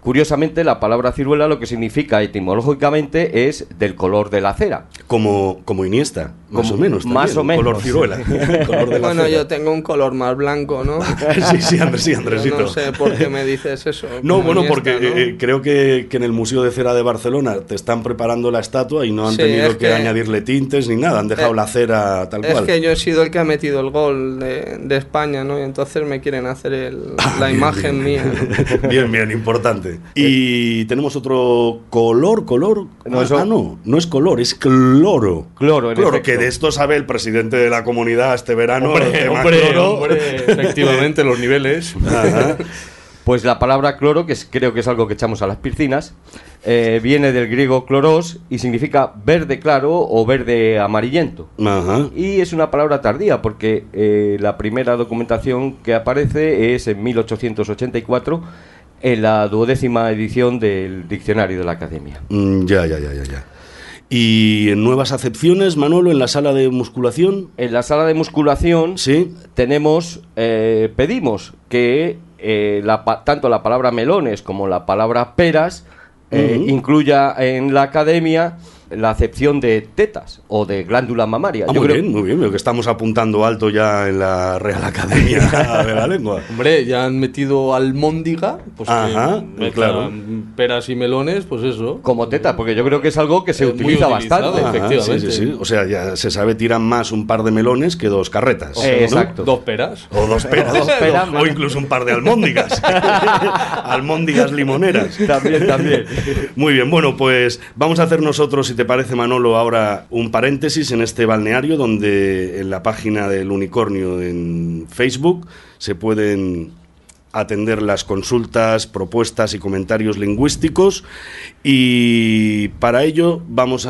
Curiosamente, la palabra ciruela lo que significa etimológicamente es del color de la cera. Como Iniesta, más o menos. Más o menos. Color ciruela. Color de la bueno, cera. yo tengo un color más blanco, ¿no? sí, Andresito. Yo no sé por qué me dices eso. No, bueno, Iniesta, porque ¿no? Creo que en el Museo de Cera de Barcelona te están preparando la estatua y no han tenido que añadirle tintes ni nada, han dejado la cera tal cual. Es que yo he sido el que ha metido el gol de España, ¿no? Y entonces me quieren hacer la imagen mía, ¿no? Bien, importante. Y tenemos otro color. No es color, es cloro. Cloro, que de esto sabe el presidente de la comunidad este verano. Hombre, efectivamente, los niveles. Ajá. Pues la palabra cloro, creo que es algo que echamos a las piscinas, viene del griego kloros y significa verde claro o verde amarillento. Ajá. Y es una palabra tardía porque la primera documentación que aparece es en 1884 en la 12ª edición del Diccionario de la Academia. Ya. ¿Y en nuevas acepciones, Manolo, en la sala de musculación? En la sala de musculación sí pedimos que tanto la palabra melones como la palabra peras incluya en la academia la acepción de tetas o de glándula mamaria. Muy bien, lo que estamos apuntando alto ya en la Real Academia de la Lengua. Hombre, ya han metido almóndiga, pues claro. Peras y melones, pues eso. Como teta, porque yo creo que es algo que se utiliza bastante. Efectivamente. Sí. O sea, ya se sabe, tiran más un par de melones que 2 carretas. Exacto. 2 peras. O 2 peras. O incluso un par de almóndigas. Almóndigas limoneras. También. Muy bien, bueno, pues vamos a hacer nosotros, si te parece, Manolo, ahora un paréntesis en este balneario donde en la página del Unicornio en Facebook se pueden atender las consultas, propuestas y comentarios lingüísticos, y para ello vamos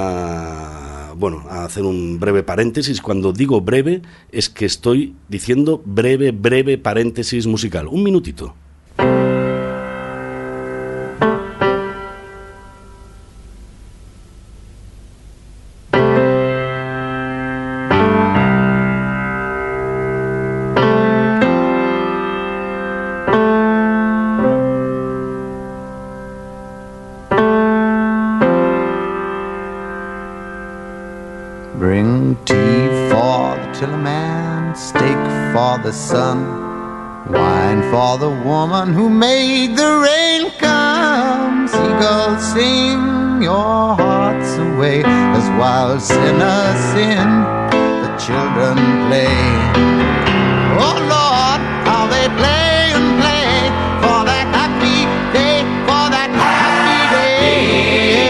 a hacer un breve paréntesis. Cuando digo breve es que estoy diciendo breve paréntesis musical. Un minutito. Bring tea for the tillerman, steak for the sun, wine for the woman who made the rain come. Seagulls sing your hearts away as wild sinners sin, the children play. Oh Lord, how they play and play for that happy day, for that happy day.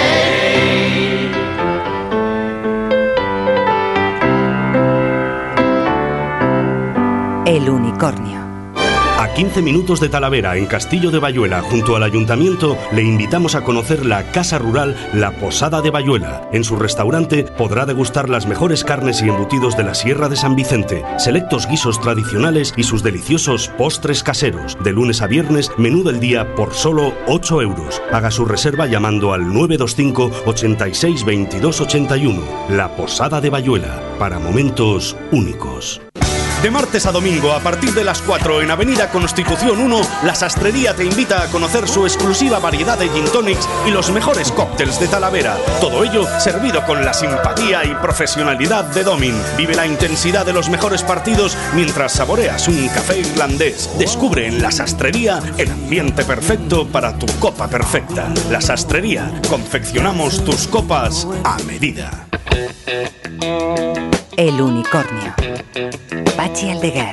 El Unicornio. A 15 minutos de Talavera, en Castillo de Bayuela, junto al Ayuntamiento, le invitamos a conocer la Casa Rural La Posada de Bayuela. En su restaurante podrá degustar las mejores carnes y embutidos de la Sierra de San Vicente, selectos guisos tradicionales y sus deliciosos postres caseros. De lunes a viernes, menú del día por solo 8 euros. Haga su reserva llamando al 925 86 22 81. La Posada de Bayuela, para momentos únicos. De martes a domingo, a partir de las 4 en Avenida Constitución 1, La Sastrería te invita a conocer su exclusiva variedad de gin tonics y los mejores cócteles de Talavera. Todo ello servido con la simpatía y profesionalidad de Domin. Vive la intensidad de los mejores partidos mientras saboreas un café irlandés. Descubre en La Sastrería el ambiente perfecto para tu copa perfecta. La Sastrería, confeccionamos tus copas a medida. El Unicornio. Pachi Aldeguer.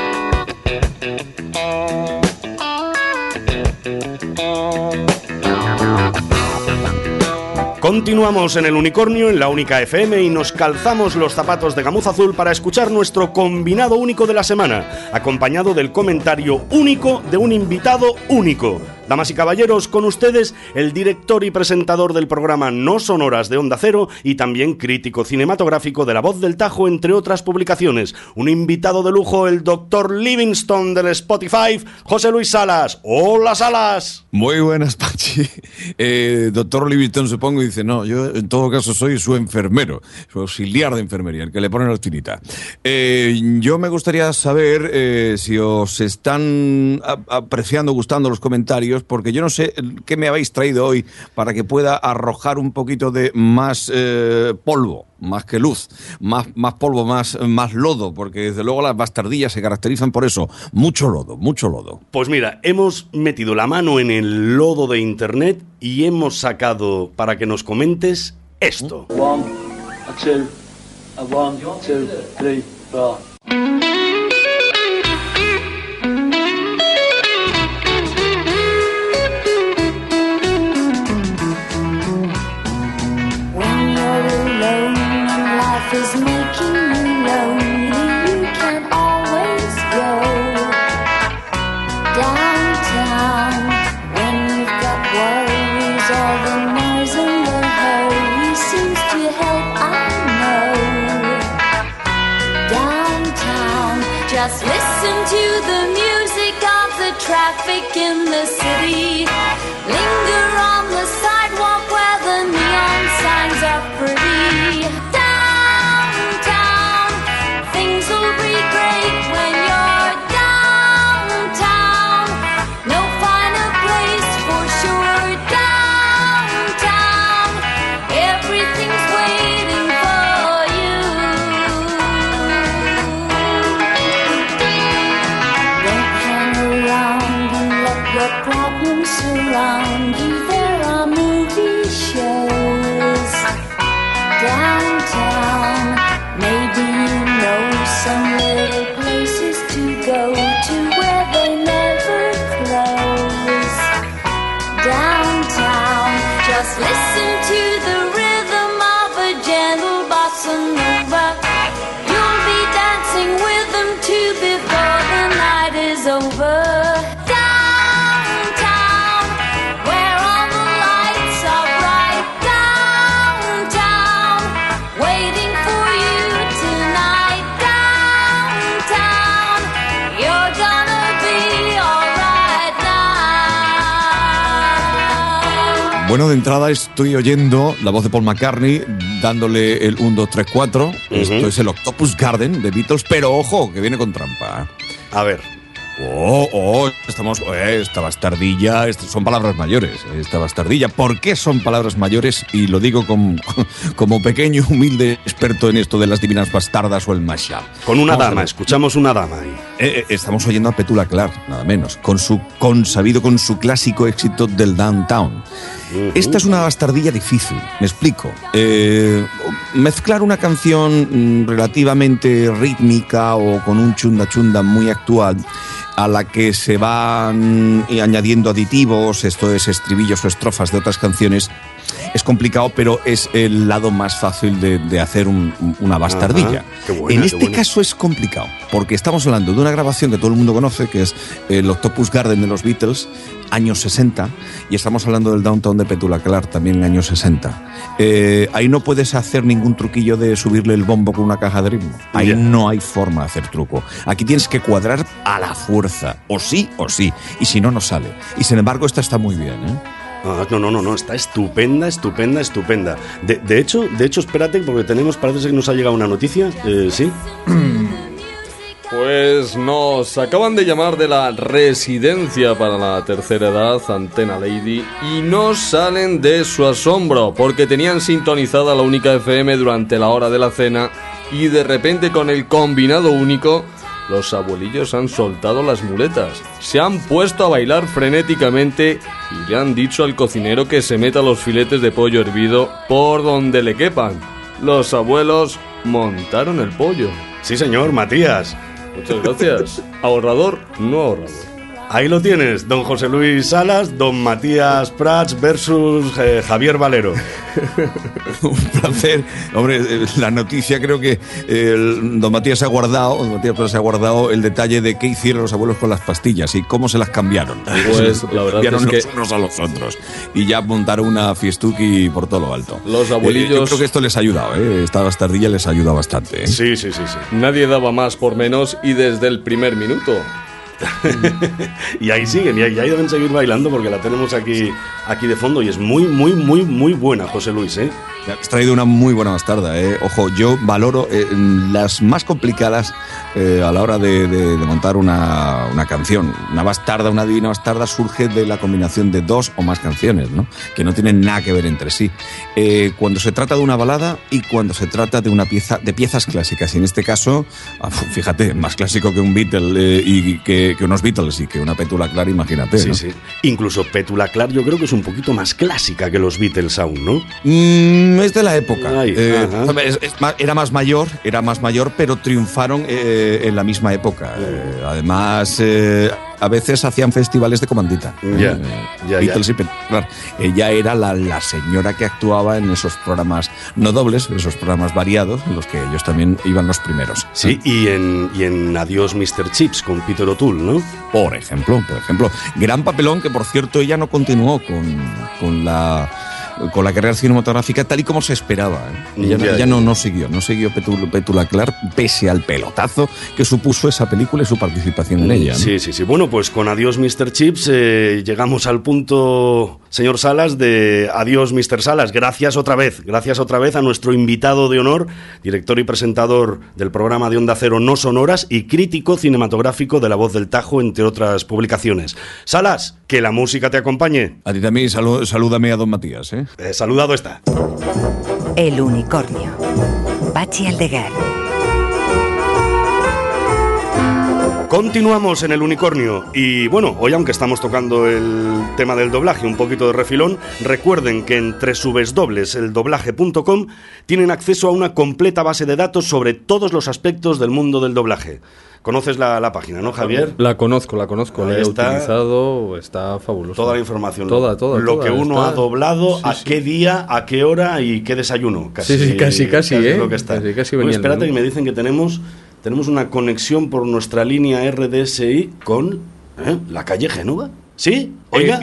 Continuamos en El Unicornio, en la única FM, y nos calzamos los zapatos de gamuza azul para escuchar nuestro combinado único de la semana, acompañado del comentario único de un invitado único. Damas y caballeros, con ustedes el director y presentador del programa No Sonoras de Onda Cero y también crítico cinematográfico de La Voz del Tajo, entre otras publicaciones. Un invitado de lujo, el Dr. Livingstone del Spotify, José Luis Salas. ¡Hola, Salas! Muy buenas, Pachi. Doctor Livingstone, supongo, dice, no, yo en todo caso soy su enfermero, su auxiliar de enfermería, el que le pone la tinita. Yo me gustaría saber si os están apreciando, gustando los comentarios comentarios, porque yo no sé qué me habéis traído hoy para que pueda arrojar un poquito de más polvo, más que luz, más polvo, más lodo, porque desde luego las bastardillas se caracterizan por eso, mucho lodo, mucho lodo. Pues mira, hemos metido la mano en el lodo de internet y hemos sacado para que nos comentes esto. 1, 2, 3, 4. Is making you lonely, you can always go downtown when you've got worries. All the noise and the hurry seems to help, I know. Downtown, just listen to the music of the traffic in the city. Linger on the sidewalk where the neon signs are pretty. Surround you, there are movie shows downtown. Maybe you know some little places to go to where they never close. Downtown, just listen to the rhythm of a gentle bossa nova. You'll be dancing with them too before the night is over. Bueno, de entrada estoy oyendo la voz de Paul McCartney dándole el 1, 2, 3, 4. Esto es el Octopus Garden de Beatles, pero ojo, que viene con trampa. A ver. Esta bastardilla, son palabras mayores, esta bastardilla. ¿Por qué son palabras mayores? Y lo digo como pequeño, humilde experto en esto de las divinas bastardas o el mashup. Con una dama, escuchamos una dama ahí. Estamos oyendo a Petula Clark, nada menos, con su clásico éxito del Downtown. Esta es una bastardilla difícil, me explico. Mezclar una canción relativamente rítmica o con un chunda chunda muy actual a la que se van añadiendo aditivos, esto es estribillos o estrofas de otras canciones, es complicado, pero es el lado más fácil de hacer una bastardilla. En este caso es complicado, porque estamos hablando de una grabación que todo el mundo conoce, que es el Octopus Garden de los Beatles, años 60, y estamos hablando del Downtown de Petula Clark, también años 60. Ahí no puedes hacer ningún truquillo de subirle el bombo con una caja de ritmo. Ahí no hay forma de hacer truco. Aquí tienes que cuadrar a la fuerza, o sí, y si no, no sale. Y sin embargo, esta está muy bien, ¿eh? No, está estupenda. De hecho, espérate, porque parece que nos ha llegado una noticia, ¿sí? Pues nos acaban de llamar de la residencia para la tercera edad, Antena Lady, y no salen de su asombro, porque tenían sintonizada la única FM durante la hora de la cena, y de repente con el combinado único, los abuelillos han soltado las muletas, se han puesto a bailar frenéticamente y le han dicho al cocinero que se meta los filetes de pollo hervido por donde le quepan. Los abuelos montaron el pollo. Sí, señor, Matías. Muchas gracias. Ahorrador, no ahorrador. Ahí lo tienes, don José Luis Salas, don Matías Prats versus Javier Valero. Un placer. Hombre, la noticia creo que don Matías se ha guardado el detalle de qué hicieron los abuelos con las pastillas y cómo se las cambiaron. Pues la verdad es que los unos a los otros. Y ya montaron una fiestuki por todo lo alto. Los abuelillos... yo creo que esto les ha ayudado, esta bastardilla les ayuda bastante. Sí. Nadie daba más por menos y desde el primer minuto. Y ahí siguen, y ahí deben seguir bailando porque la tenemos aquí de fondo y es muy buena, José Luis, ¿eh? Has traído una muy buena bastarda, ¿eh? Ojo, yo valoro las más complicadas a la hora de montar una canción. Una bastarda, una divina bastarda surge de la combinación de dos o más canciones, ¿no? Que no tienen nada que ver entre sí. Cuando se trata de una balada y cuando se trata de piezas clásicas. Y en este caso, fíjate, más clásico que un Beatle y que unos Beatles y que una Petula Clark, imagínate, ¿no? Sí. Incluso Petula Clark yo creo que es un poquito más clásica que los Beatles aún, ¿no? Es de la época. Era más mayor, pero triunfaron en la misma época. Además, a veces hacían festivales de comandita. Beatles y Petula Clark. Ella era la señora que actuaba en esos programas no dobles, en esos programas variados, en los que ellos también iban los primeros. Sí, y en Adiós Mr. Chips con Peter O'Toole, ¿no? Por ejemplo. Gran papelón que, por cierto, ella no continuó con la carrera cinematográfica tal y como se esperaba, ¿eh? Ella no siguió Petula Clark pese al pelotazo que supuso esa película y su participación en ella, ¿no? Sí. Bueno, pues con Adiós Mr. Chips llegamos al punto, señor Salas, de Adiós Mr. Salas. Gracias otra vez a nuestro invitado de honor, director y presentador del programa de Onda Cero No Sonoras y crítico cinematográfico de La Voz del Tajo, entre otras publicaciones. Salas, que la música te acompañe. A ti también, salúdame a don Matías, ¿eh? Saludado está. El unicornio. Patxi Aldeguer. Continuamos en El Unicornio y bueno, hoy aunque estamos tocando el tema del doblaje un poquito de refilón, recuerden que en www.eldoblaje.com tienen acceso a una completa base de datos sobre todos los aspectos del mundo del doblaje. ¿Conoces la página, no, Javier? La conozco, la he utilizado, está fabuloso. Toda la información. Toda. Lo que uno ha doblado, sí, a qué día, a qué hora y qué desayuno. Casi, es lo que está. Casi bueno, espérate, que me dicen que tenemos una conexión por nuestra línea RDSI con la calle Génova. ¿Sí? Oiga.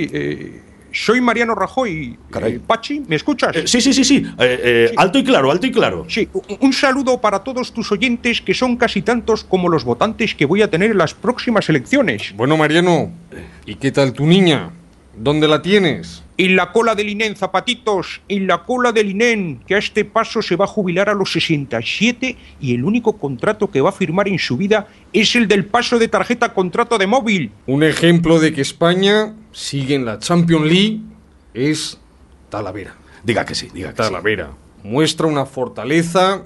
Soy Mariano Rajoy. Pachi, ¿me escuchas? Sí. Alto y claro. Sí, un saludo para todos tus oyentes, que son casi tantos como los votantes que voy a tener en las próximas elecciones. Bueno, Mariano, ¿y qué tal tu niña? ¿Dónde la tienes? En la cola del INEN, zapatitos, en la cola del INEN, que a este paso se va a jubilar a los 67 y el único contrato que va a firmar en su vida es el del paso de tarjeta contrato de móvil. Un ejemplo de que España sigue en la Champions League es Talavera. Diga que sí. Talavera muestra una fortaleza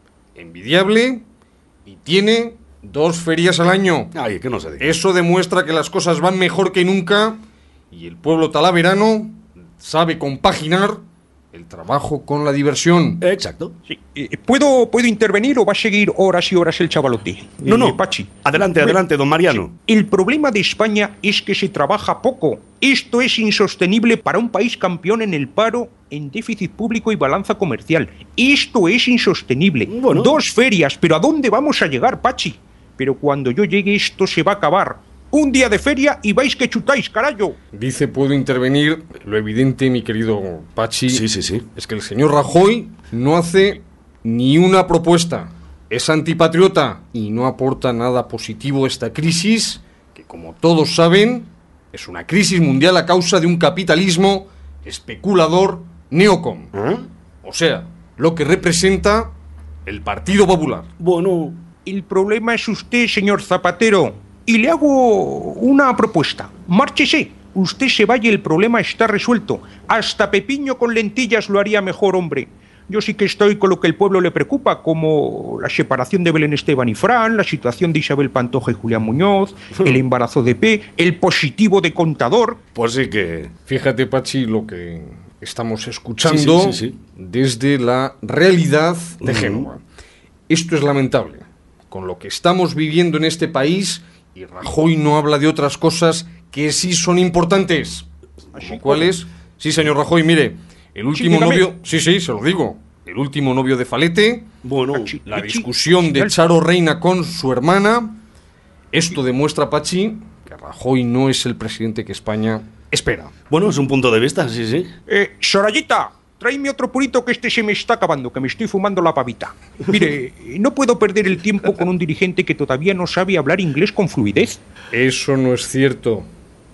envidiable y tiene 2 ferias al año. Ay, que no se diga. Eso demuestra que las cosas van mejor que nunca y el pueblo talaverano sabe compaginar el trabajo con la diversión. Exacto. Sí. ¿Puedo intervenir o va a seguir horas y horas el chavalote? No. Pachi. Adelante, don Mariano. Sí. El problema de España es que se trabaja poco. Esto es insostenible para un país campeón en el paro, en déficit público y balanza comercial. Esto es insostenible. Bueno. 2 ferias, pero ¿a dónde vamos a llegar, Pachi? Pero cuando yo llegue esto se va a acabar. Un día de feria y vais que chutáis, carayo. Dice, puedo intervenir. Lo evidente, mi querido Pachi, sí, es que el señor Rajoy no hace ni una propuesta. Es antipatriota y no aporta nada positivo a esta crisis, que como todos saben, es una crisis mundial a causa de un capitalismo especulador neocon. O sea, lo que representa el Partido Popular. Bueno, el problema es usted, señor Zapatero. Y le hago una propuesta. Márchese. Usted se vaya y el problema está resuelto. Hasta Pepiño con lentillas lo haría mejor, hombre. Yo sí que estoy con lo que el pueblo le preocupa, como la separación de Belén Esteban y Fran, la situación de Isabel Pantoja y Julián Muñoz, el embarazo de P, el positivo de Contador. Pues sí que... Fíjate, Pachi, lo que estamos escuchando desde la realidad de Génova. Esto es lamentable. Con lo que estamos viviendo en este país... Y Rajoy no habla de otras cosas que sí son importantes. ¿Cuáles? Sí, señor Rajoy, mire, el último novio... Sí, se lo digo. El último novio de Falete. Bueno, la discusión de Charo Reina con su hermana. Esto demuestra, Pachi, que Rajoy no es el presidente que España espera. Bueno, es un punto de vista, sí. Sorayita, tráeme otro purito que este se me está acabando, que me estoy fumando la pavita. Mire, no puedo perder el tiempo con un dirigente que todavía no sabe hablar inglés con fluidez. Eso no es cierto.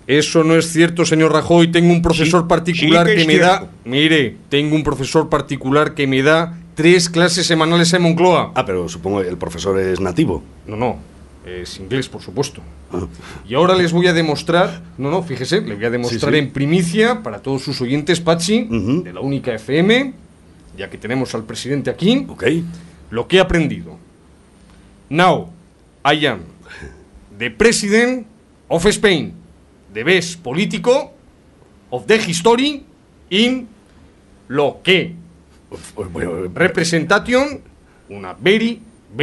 Eso no es cierto, señor Rajoy. Tengo un profesor particular que me da... Mire, tengo un profesor particular que me da 3 clases semanales en Moncloa. Ah, pero supongo que el profesor es nativo. No, es inglés, por supuesto. Y ahora les voy a demostrar... No, fíjese, le voy a demostrar en primicia para todos sus oyentes, Pachi, de la Única FM, ya que tenemos al presidente aquí, lo que he aprendido. Now, I am the president of Spain, the best político of the history in lo que representation una very.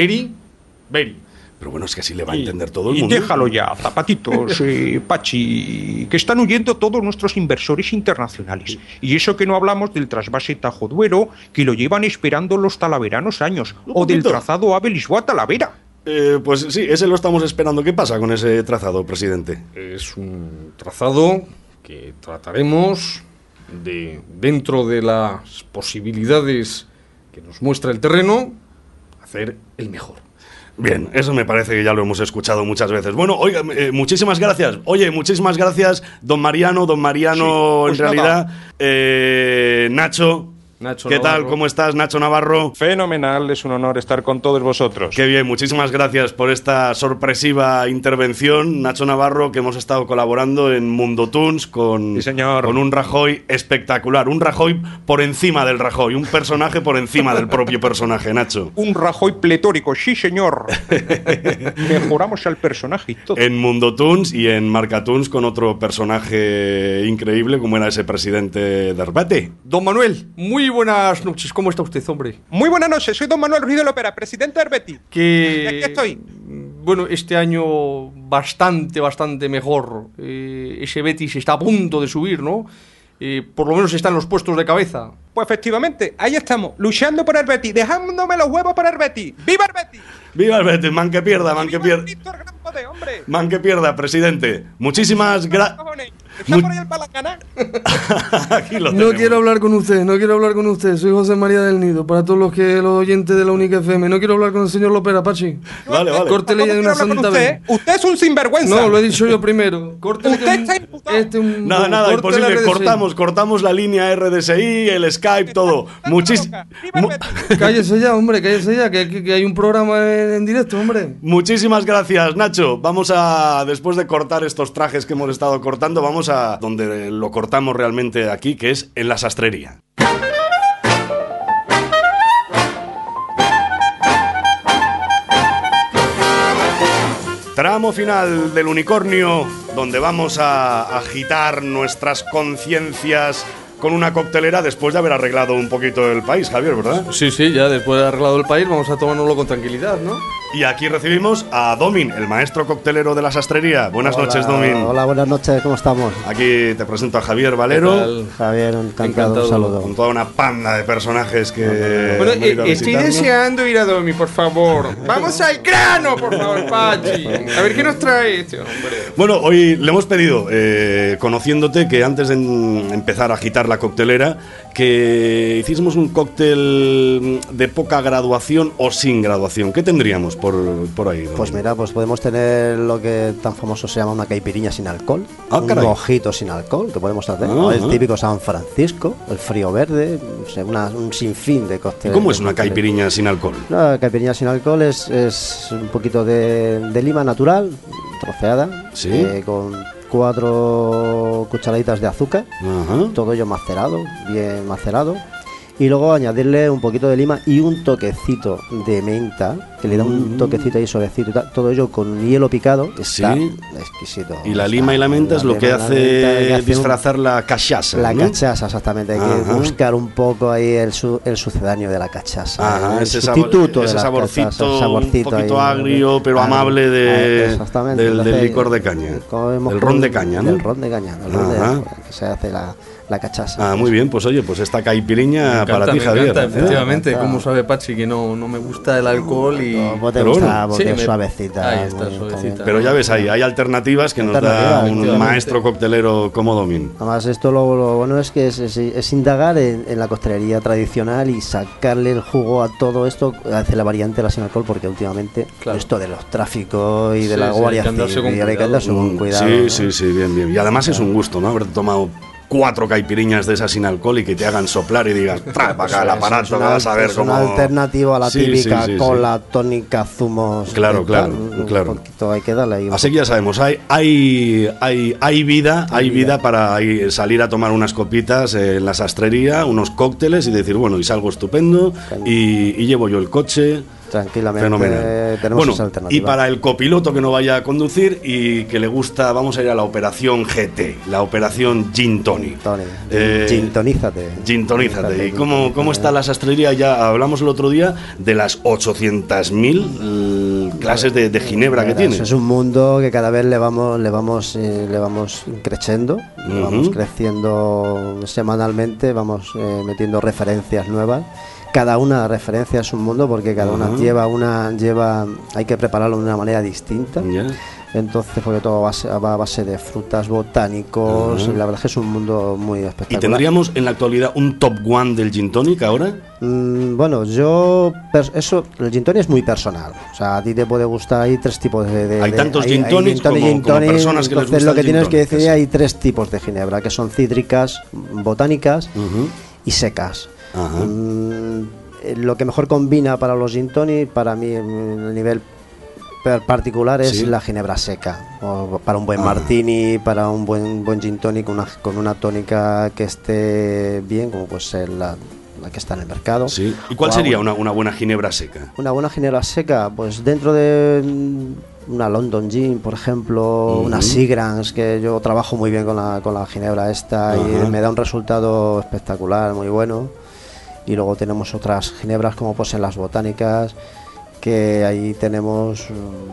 Pero bueno, es que así le va a entender todo el mundo. Y déjalo ya, zapatitos, Pachi, que están huyendo todos nuestros inversores internacionales. Y eso que no hablamos del trasvase Tajo Duero, que lo llevan esperando los talaveranos años, o del trazado Ave-Lisboa-Talavera. Pues sí, ese lo estamos esperando. ¿Qué pasa con ese trazado, presidente? Es un trazado que trataremos de, dentro de las posibilidades que nos muestra el terreno, hacer el mejor. Bien, eso me parece que ya lo hemos escuchado muchas veces. Bueno, oiga, muchísimas gracias. Oye, muchísimas gracias, don Mariano, sí, pues en realidad, Nacho. ¿Qué tal? ¿Cómo estás, Nacho Navarro? Fenomenal, es un honor estar con todos vosotros. Qué bien, muchísimas gracias por esta sorpresiva intervención, Nacho Navarro, que hemos estado colaborando en Mundo Toons con un Rajoy espectacular. Un Rajoy por encima del Rajoy, un personaje por encima del propio personaje, Nacho. Un Rajoy pletórico, sí señor. Mejoramos al personaje y todo. En Mundo Toons y en Marca Toons con otro personaje increíble como era ese presidente de Arbate. Don Manuel, muy buenas noches. ¿Cómo está usted, hombre? Muy buenas noches. Soy don Manuel Ruiz de Lopera, presidente de Arbeti. Que... Aquí estoy. Bueno, este año bastante mejor. Ese Betis está a punto de subir, ¿no? Por lo menos está en los puestos de cabeza. Pues efectivamente, ahí estamos, luchando por el Betis, dejándome los huevos por el Betis. ¡Viva el Betis! ¡Viva el Betis! Man que pierda, man que pierda. Man que pierda, presidente. Muchísimas gracias. No quiero hablar con usted, soy José María del Nido, para todos los oyentes de la Única FM. No quiero hablar con el señor Lopera, Pachi. Vale. Córtele ya de una santa vez. Usted es un sinvergüenza. No, lo he dicho yo primero. Córtele. Nada, imposible. Cortamos la línea RDSI, el Skype, todo. Cállese ya, hombre, que hay un programa en directo, hombre. Muchísimas gracias, Nacho. Vamos a, después de cortar estos trajes que hemos estado cortando, vamos a donde lo cortamos realmente aquí, que es en la sastrería. Tramo final del unicornio, donde vamos a agitar nuestras conciencias con una coctelera después de haber arreglado un poquito el país, Javier, ¿verdad? Sí, ya después de haber arreglado el país vamos a tomárnoslo con tranquilidad, ¿no? Y aquí recibimos a Domin, el maestro coctelero de la sastrería. Buenas noches, Domin. Hola, buenas noches, ¿cómo estamos? Aquí te presento a Javier Valero. Javier, encantado, un saludo. Con toda una panda de personajes que... Bueno, estoy deseando ir a Domin, por favor. ¡Vamos al grano, por favor, Pachi! A ver, ¿qué nos trae este hombre? Bueno, hoy le hemos pedido, conociéndote, que antes de empezar a agitar la coctelera, que hiciésemos un cóctel de poca graduación o sin graduación. ¿Qué tendríamos por ahí? Pues mira, pues podemos tener lo que tan famoso se llama una caipirinha sin alcohol, un mojito sin alcohol, que podemos hacer, el típico San Francisco, el frío verde, un sinfín de cócteles. ¿Cómo es una caipirinha sin alcohol? La caipirinha sin alcohol es un poquito de lima natural, troceada, ¿sí? Con 4 cucharaditas de azúcar, todo ello macerado, bien macerado, y luego añadirle un poquito de lima y un toquecito de menta, que le da un toquecito ahí suavecito y tal, todo ello con hielo picado, está exquisito. Y la lima y la menta es lo que hace disfrazar la cachaza, la cachaza, exactamente, hay que buscar un poco ahí el sucedáneo de la cachaza, el sustituto de la saborcito, cachaza, un poquito agrio, pero amable del licor de caña, el ron de caña, ¿no? El ron de caña, que se hace la la cachaza. Ah, muy bien, pues oye, pues esta caipiriña para ti, Javier. Encanta, efectivamente, como sabe Pachi que no me gusta el alcohol y... No te gusta porque es suavecita. Ahí está, suavecita. Pero ya ves, hay alternativas que nos da un maestro coctelero como Domín. Además, esto lo bueno es que es indagar en la coctelería tradicional y sacarle el jugo a todo esto, hacer la variante de la sin alcohol, porque últimamente esto de los tráficos y de la guardia civil hay que andarse con cuidado. Sí, bien. Y además es un gusto, ¿no? Haber tomado 4 caipiriñas de esas sin alcohol y que te hagan soplar y digas, trae para acá el aparato, que vas a ver cómo... Es una alternativa a la típica cola, tónica, zumos... Claro. Un poquito hay que darle ahí. Así que ya sabemos, hay vida para salir a tomar unas copitas en la sastrería, unos cócteles y decir, bueno, y salgo estupendo y llevo yo el coche... Tranquilamente. Fenomenal. Tenemos esa alternativa. Y para el copiloto que no vaya a conducir y que le gusta, vamos a ir a la operación GT, la operación Gin Tonic. Gintonízate. ¿Y cómo está la sastrería? Ya hablamos el otro día de las 800.000 clases de ginebra que tiene. Es un mundo que cada vez le vamos creciendo, vamos creciendo semanalmente, vamos metiendo referencias nuevas. Cada una referencia es un mundo porque cada una hay que prepararlo de una manera distinta. Entonces, porque todo va a base de frutas, botánicos, y la verdad es que es un mundo muy espectacular. ¿Y tendríamos en la actualidad un top one del gin tonic ahora? Bueno, el gin tonic es muy personal. O sea, a ti te puede gustar, hay 3 tipos de... Hay tantos gin tonics como personas que les gusta. Entonces lo que tienes que decir, hay 3 tipos de ginebra, que son cítricas, botánicas y secas. Lo que mejor combina para los gin tonic, para mí, a nivel particular, es la ginebra seca. O para un buen martini, para un buen gin tonic con una tónica que esté bien, como puede ser la que está en el mercado. Sí. ¿Y cuál sería una buena ginebra seca? Una buena ginebra seca, pues dentro de una London Gin, por ejemplo, una Seagram's, que yo trabajo muy bien con la ginebra esta y me da un resultado espectacular, muy bueno. Y luego tenemos otras ginebras como pues en las botánicas, que ahí tenemos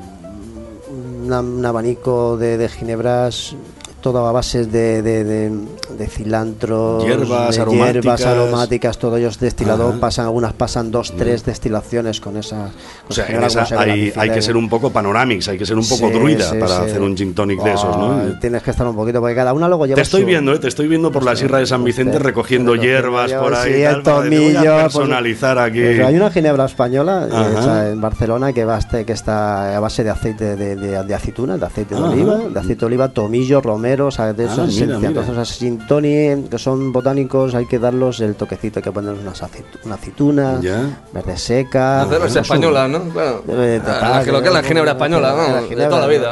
un abanico de ginebras, todo a base de cilantro, hierbas aromáticas, todo ellos destilados, algunas pasan 2-3 destilaciones con esas. O sea, hay que ser un poco panorámicos, hay que ser un poco druida para hacer un gin tonic de esos, ¿no? Tienes que estar un poquito, porque cada una luego lleva. Te estoy viendo por la Sierra de San Vicente recogiendo hierbas por ahí. El tomillo. Voy a personalizar aquí. Pues hay una ginebra española hecha en Barcelona que está a base de aceite de aceituna, de aceite de oliva, tomillo, romero, o sea, de eso es esencia. Entonces, los gin tonic, que son botánicos, hay que darlos el toquecito, hay que ponerles una aceituna, verde seca. Hacerlos española, ¿no? Claro. Lo que es la ginebra española, ¿no? De toda la vida.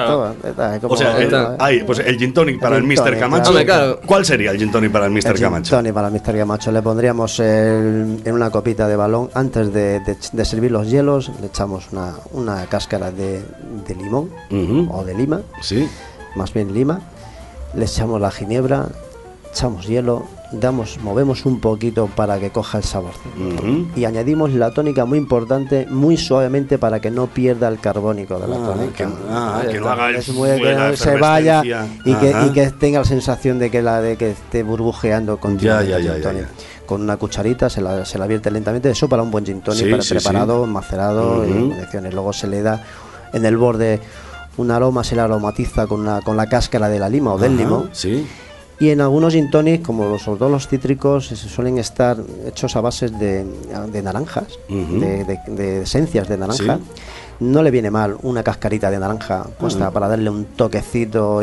O sea, pues el gin tonic para el Mr. Camacho. ¿Cuál sería el gin tonic para el Mr. Camacho? El gin tonic para el Mr. Camacho le pondríamos en una copita de balón, antes de servir los hielos, le echamos una cáscara de limón o de lima, más bien lima, le echamos la ginebra, echamos hielo, movemos un poquito para que coja el sabor y añadimos la tónica, muy importante, muy suavemente, para que no pierda el carbónico de la tónica, que no haga que se vaya y que tenga la sensación de que esté burbujeando continuamente. Con una cucharita se la vierte lentamente, eso para un buen gin tonic, preparado, macerado, en condiciones. Luego se le da en el borde un aroma, se le aromatiza con la cáscara de la lima o del limón. Y en algunos gin tonic, como sobre todo los cítricos, suelen estar hechos a bases de naranjas, de esencias de naranja. No le viene mal una cascarita de naranja puesta para darle un toquecito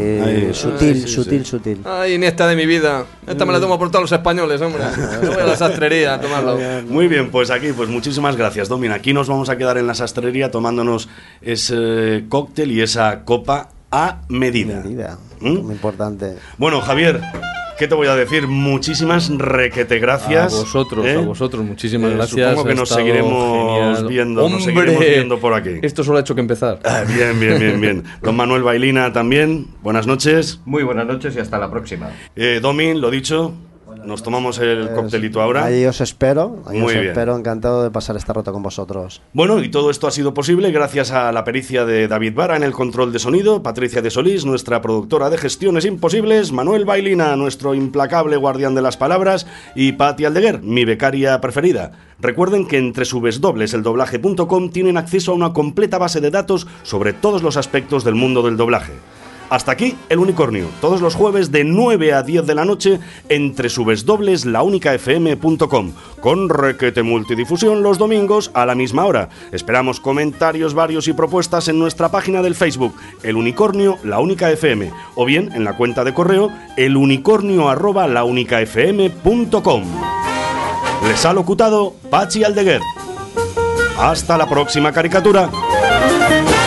sutil. Ay, ni esta de mi vida. Esta me la tomo por todos los españoles, hombre. Yo voy a la sastrería a tomarlo. Muy bien, pues aquí, pues muchísimas gracias, Domin. Aquí nos vamos a quedar en la sastrería tomándonos ese cóctel y esa copa a medida. Muy importante. Bueno, Javier, ¿qué te voy a decir? Muchísimas requete gracias. A vosotros, muchísimas gracias. Supongo que nos seguiremos viendo por aquí. Esto solo ha hecho que empezar. Bien. Don Manuel Bailina también, buenas noches. Muy buenas noches y hasta la próxima. Domin, lo dicho. Nos tomamos el coctelito ahora. Ahí os espero, Muy bien. Encantado de pasar esta ruta con vosotros. Bueno, y todo esto ha sido posible gracias a la pericia de David Vara en el control de sonido, Patricia de Solís, nuestra productora de Gestiones Imposibles, Manuel Bailina, nuestro implacable guardián de las palabras, y Pati Aldeguer, mi becaria preferida. Recuerden que en www.eldoblaje.com tienen acceso a una completa base de datos sobre todos los aspectos del mundo del doblaje. Hasta aquí El Unicornio, todos los jueves de 9 a 10 de la noche en www.launicafm.com, con requete multidifusión los domingos a la misma hora. Esperamos comentarios varios y propuestas en nuestra página del Facebook, El Unicornio, La Única FM, o bien en la cuenta de correo elunicornio@launicafm.com. Les ha locutado Pachi Aldeguer. Hasta la próxima caricatura.